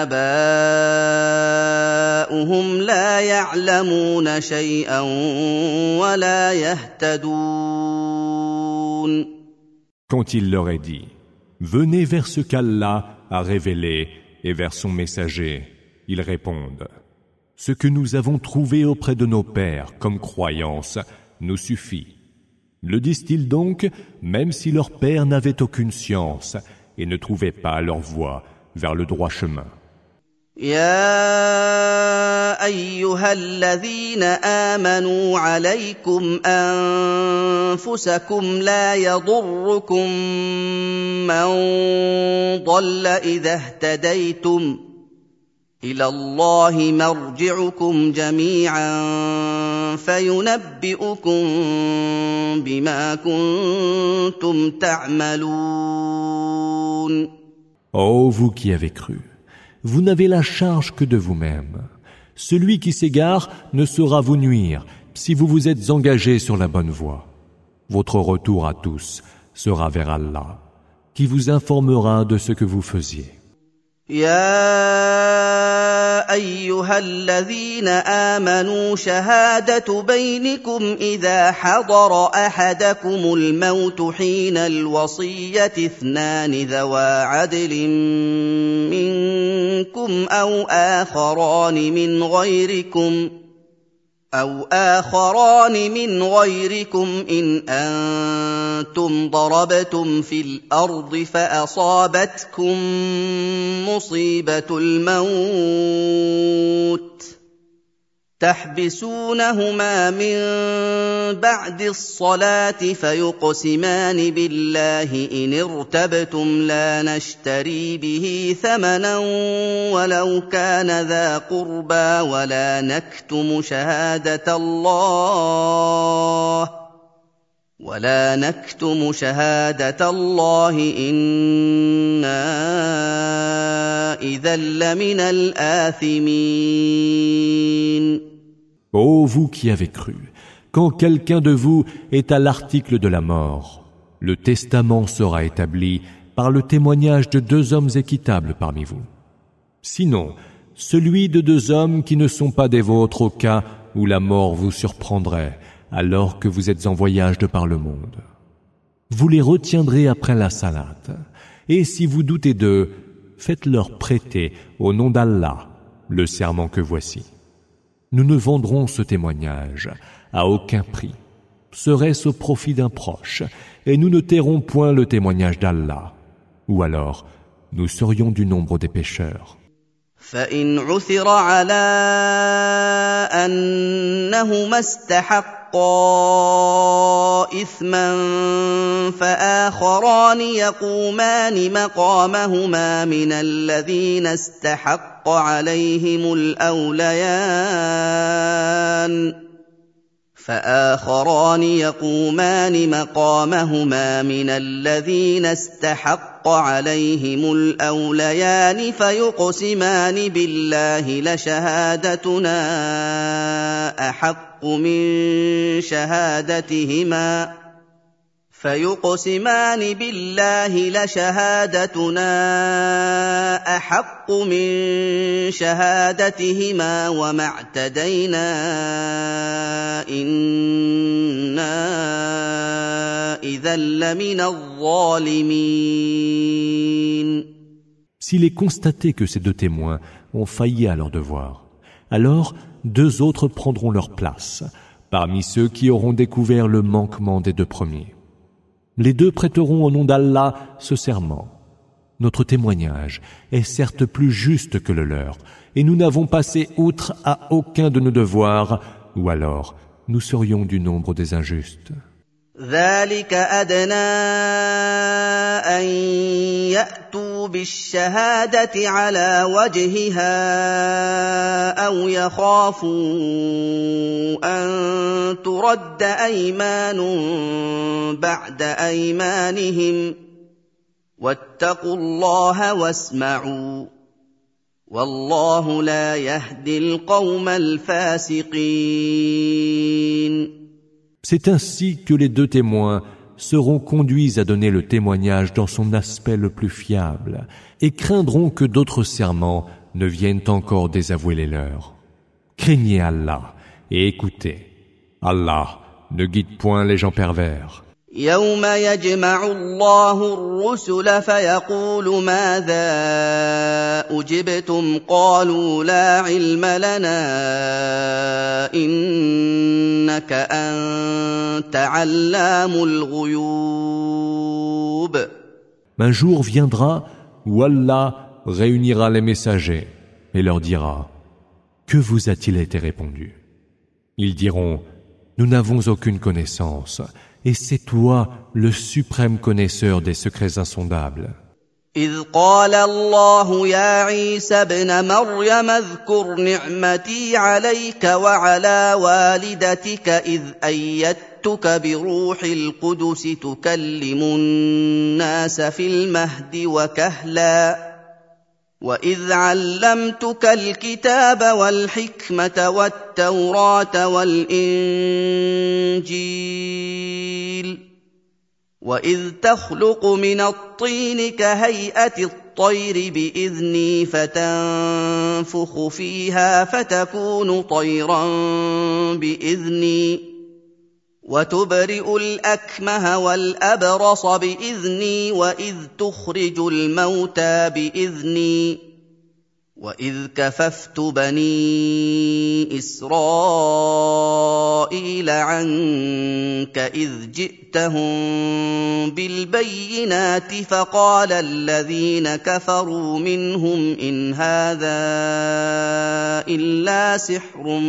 آبَاؤُهُمْ لَا يَعْلَمُونَ شَيْئًا وَلَا يَهْتَدُونَ. Quand il leur est dit, venez vers ce qu'Allah a révélé et vers son messager, ils répondent, ce que nous avons trouvé auprès de nos pères comme croyance nous suffit. Le disent-ils donc, même si leurs pères n'avaient aucune science et ne trouvaient pas leur voie vers le droit chemin. يا أيها الذين آمنوا عليكم أنفسكم لا يضركم من ضل إذا اهتديتم إلى الله مرجعكم جميعا فينبئكم بما كنتم تعملون. Ô vous qui avez cru, vous n'avez la charge que de vous-même. Celui qui s'égare ne saura vous nuire si vous vous êtes engagé sur la bonne voie. Votre retour à tous sera vers Allah, qui vous informera de ce que vous faisiez. يا أيها الذين آمنوا شهادة بينكم إذا حضر أحدكم الموت حين الوصية اثنان ذوى عدل منكم أو آخران من غيركم أو آخران من غيركم إن أنتم ضربتم في الأرض فأصابتكم مصيبة الموت تحبسونهما من بعد الصلاة فيقسمان بالله إن ارتبتم لا نشتري به ثمنا ولو كان ذا قربى ولا نكتم شهادة الله ولا نكتم شهادة الله إنا إذا لمن الآثمين. Ô vous qui avez cru, quand quelqu'un de vous est à l'article de la mort, le testament sera établi par le témoignage de deux hommes équitables parmi vous. Sinon, celui de deux hommes qui ne sont pas des vôtres au cas où la mort vous surprendrait alors que vous êtes en voyage de par le monde. Vous les retiendrez après la salate, et si vous doutez d'eux, faites-leur prêter au nom d'Allah le serment que voici. Nous ne vendrons ce témoignage à aucun prix. Serait-ce au profit d'un proche, et nous ne tairons point le témoignage d'Allah. Ou alors, nous serions du nombre des pécheurs. فإن عثر على أنهما استحقا إثما فآخران يقومان مقامهما من الذين استحق عليهم الأوليان فآخران يقومان مقامهما من الذين استحق عليهم الأوليان فيقسمان بالله لشهادتنا أحق من شهادتهما فيقسمان بالله لشهادتنا أحق من شهادتهما وما اعتدينا إنا إذا لمن الظالمين. S'il est constaté que ces deux témoins ont failli à leur devoir, alors deux autres prendront leur place, parmi ceux qui auront découvert le manquement des deux premiers. Les deux prêteront au nom d'Allah ce serment. Notre témoignage est certes plus juste que le leur, et nous n'avons passé outre à aucun de nos devoirs, ou alors nous serions du nombre des injustes. ذلك أدنى أن يأتوا بالشهادة على وجهها أو يخافوا أن ترد أيمان بعد أيمانهم واتقوا الله واسمعوا والله لا يهدي القوم الفاسقين. C'est ainsi que les deux témoins seront conduits à donner le témoignage dans son aspect le plus fiable et craindront que d'autres serments ne viennent encore désavouer les leurs. Craignez Allah et écoutez. Allah ne guide point les gens pervers. يوم يجمع الله الرسل فيقول ماذا أجبتم قالوا لا علم لنا إنك أنت علام الغيوب. Un jour viendra où Allah réunira les messagers et leur dira: Que vous a-t-il été répondu? Ils diront: Nous n'avons aucune connaissance. Et c'est toi le suprême connaisseur des secrets insondables. إذ قال الله يا عيسى ابن مريم اذكر نعمتي عليك وعلى والدتك إذ أيدتك بروح القدس تكلم الناس في المهد وكهلا وإذ علمتك الكتاب والحكمة والتوراة والإنجيل وإذ تخلق من الطين كهيئة الطير بإذني فتنفخ فيها فتكون طيرا بإذني وتبرئ الأكمه والأبرص بإذني وإذ تخرج الموتى بإذني وإذ كففت بني إسرائيل عنك إذ جئتهم بالبينات فقال الذين كفروا منهم إن هذا إلا سحر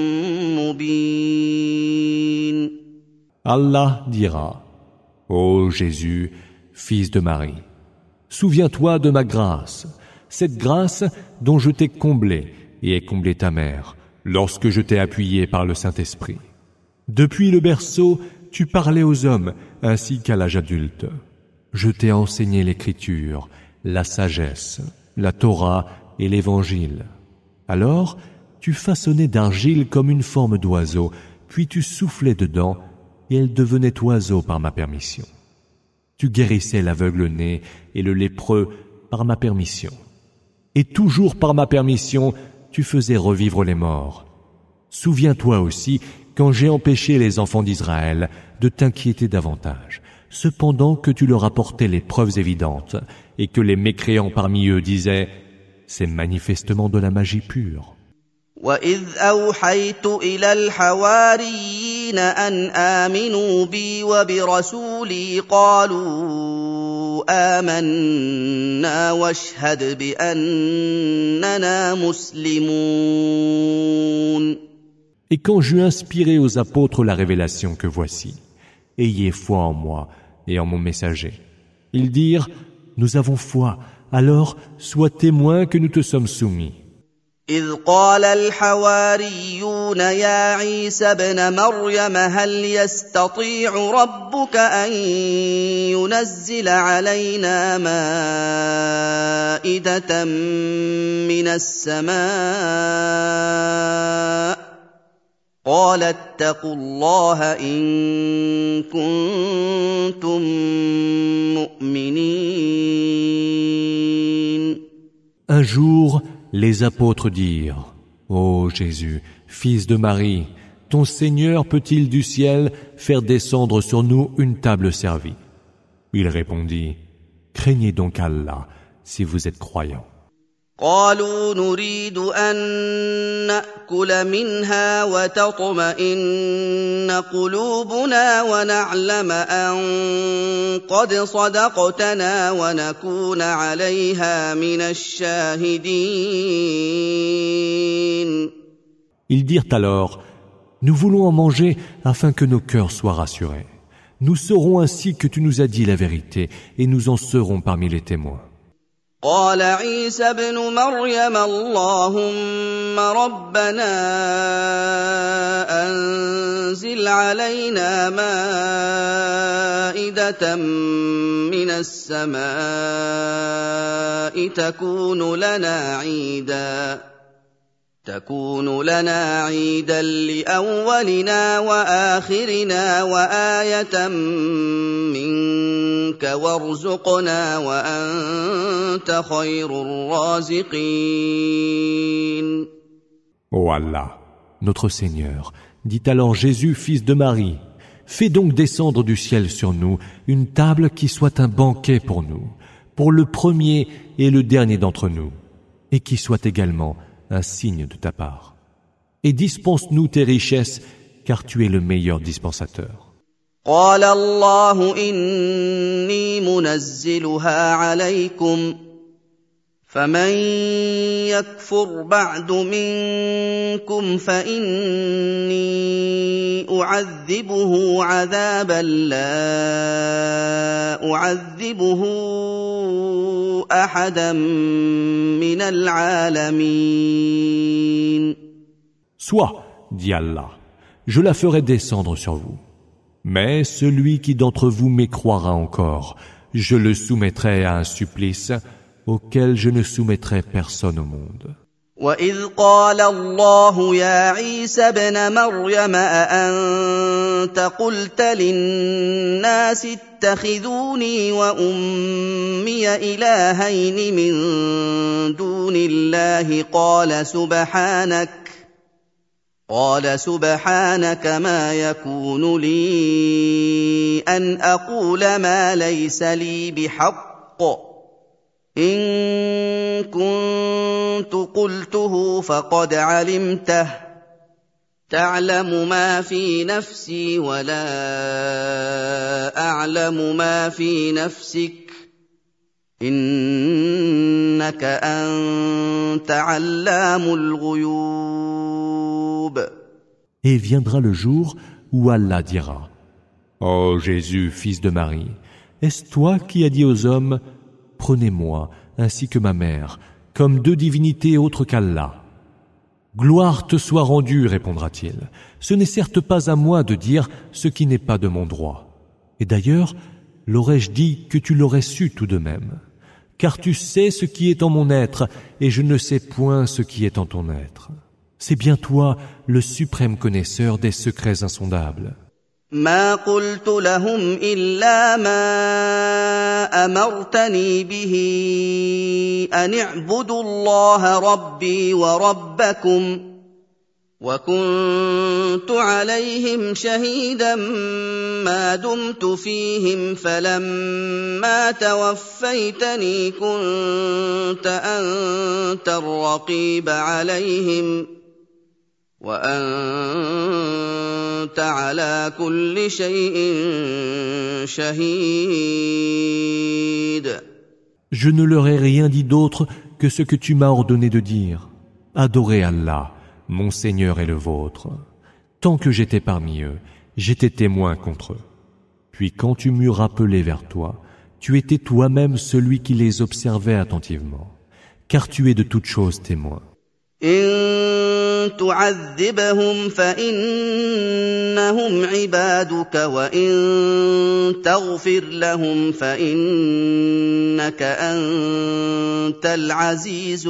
مبين. Allah dira: Ô Jésus, fils de Marie, souviens-toi de ma grâce, cette grâce dont je t'ai comblé et ai comblé ta mère, lorsque je t'ai appuyé par le Saint-Esprit. Depuis le berceau, tu parlais aux hommes ainsi qu'à l'âge adulte. Je t'ai enseigné l'écriture, la sagesse, la Torah et l'Évangile. Alors, tu façonnais d'argile comme une forme d'oiseau, puis tu soufflais dedans, et elle devenait oiseau par ma permission. Tu guérissais l'aveugle-né et le lépreux par ma permission. Et toujours par ma permission, tu faisais revivre les morts. Souviens-toi aussi quand j'ai empêché les enfants d'Israël de t'inquiéter davantage, cependant que tu leur apportais les preuves évidentes, et que les mécréants parmi eux disaient: c'est manifestement de la magie pure. وَإِذْ أَوْحَيْتُ إِلَى الْحَوَارِيِّينَ أَنْ آمِنُوا بِي وَبِرَسُولِي قَالُوا آمَنَّا وَاشْهَدْ بِأَنَّنَا مُسْلِمُونَ. Et quand j'eus inspiré aux apôtres la révélation que voici, ayez foi en moi et en mon messager, ils dirent, nous avons foi, alors sois témoin que nous te sommes soumis. إذ قال الحواريون يا عيسى ابن مريم هل يستطيع ربك أن ينزل علينا مائدة من السماء قال اتقوا الله إن كنتم مؤمنين. Un jour, les apôtres dirent, ô Jésus, fils de Marie, ton Seigneur peut-il du ciel faire descendre sur nous une table servie? Il répondit, craignez donc Allah si vous êtes croyants. قالوا نريد أن نأكل منها وتطمئن قلوبنا ونعلم أن قد صدقتنا ونكون عليها من الشاهدين. Ils dirent alors, nous voulons en manger afin que nos cœurs soient rassurés. Nous saurons ainsi que tu nous as dit la vérité et nous en serons parmi les témoins. قال عيسى ابن مريم اللهم ربنا أنزل علينا مائدة من السماء تكون لنا عيدا تكون لنا عيدا لأولنا وآخرنا وآية منك وارزقنا وأنت خير الرازقين. Ô Allah, notre Seigneur, dit alors Jésus, fils de Marie, fais donc descendre du ciel sur nous une table qui soit un banquet pour nous, pour le premier et le dernier d'entre nous, et qui soit également un signe de ta part. Et dispense-nous tes richesses, car tu es le meilleur dispensateur. قال الله إني منزلها عليكم فمن يكفر بعد منكم فإني أعذبه عذابا لا أعذبه أحدا من العالمين. Soit, dit Allah, je la ferai descendre sur vous. Mais celui qui d'entre vous mécroira encore, je le soumettrai à un supplice auquel je ne soumettrai personne au monde. وَإِذْ قَالَ اللَّهُ يَا عِيسَى ابْنَ مَرْيَمَ أَأَنتَ قُلْتَ لِلنَّاسِ اتَّخِذُونِي وَأُمِّيَ إِلَٰهَيْنِ مِن دُونِ اللَّهِ قَالَ سُبْحَانَكَ قال سبحانك ما يكون لي أن أقول ما ليس لي بحق إن كنت قلته فقد علمته تعلم ما في نفسي ولا أعلم ما في نفسك إنك أنت علام الغيوب. Et viendra le jour où Allah dira, ô Jésus, fils de Marie, est-ce toi qui as dit aux hommes, prenez-moi ainsi que ma mère comme deux divinités autres qu'Allah? Gloire te soit rendue, répondra-t-il. Ce n'est certes pas à moi de dire ce qui n'est pas de mon droit. Et d'ailleurs, l'aurais-je dit que tu l'aurais su tout de même, car tu sais ce qui est en mon être, et je ne sais point ce qui est en ton être. C'est bien toi, le suprême connaisseur des secrets insondables. ما قلت لهم إلا ما أمرتني به أن اعبدوا الله ربي وربكم وكنت عليهم شهيدا ما دمت فيهم فلما توفيتني كنت أنت الرقيب عليهم وأنت على كل شيء شهيد. Je ne leur ai rien dit d'autre que ce que tu m'as ordonné de dire. Adorez Allah, mon Seigneur et le vôtre. Tant que j'étais parmi eux, j'étais témoin contre eux. Puis quand tu m'eus rappelé vers toi, tu étais toi-même celui qui les observait attentivement, car tu es de toutes choses témoin. إن تعذبهم فإنهم عبادك وإن تغفر لهم فإنك أنت العزيز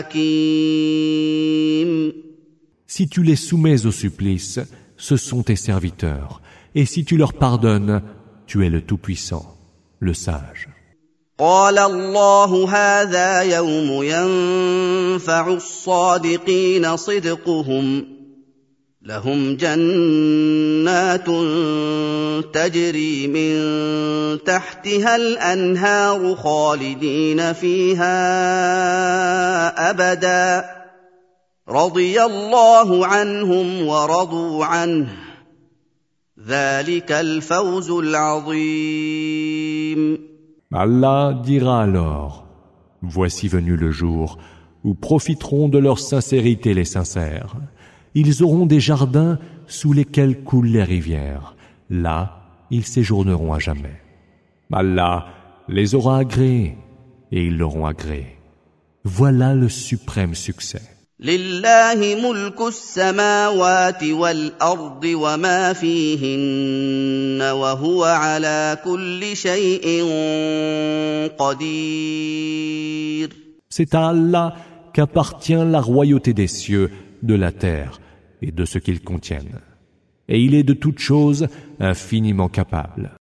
الحكيم. Si tu les soumets au supplice, ce sont tes serviteurs, et si tu leur pardonnes, tu es le Tout-Puissant, le Sage. قال الله هذا يوم ينفع الصادقين صدقهم لهم جنات تجري من تحتها الأنهار خالدين فيها أبدا رضي الله عنهم ورضوا عنه ذلك الفوز العظيم. Allah dira alors, voici venu le jour où profiteront de leur sincérité les sincères. Ils auront des jardins sous lesquels coulent les rivières. Là, ils séjourneront à jamais. Allah les aura agréés et ils l'auront agréé. Voilà le suprême succès. لله ملك السماوات والأرض وما فيهن وهو على كل شيء قدير. C'est à Allah qu'appartient la royauté des cieux, de la terre et de ce qu'ils contiennent. Et il est de toutes choses infiniment capable.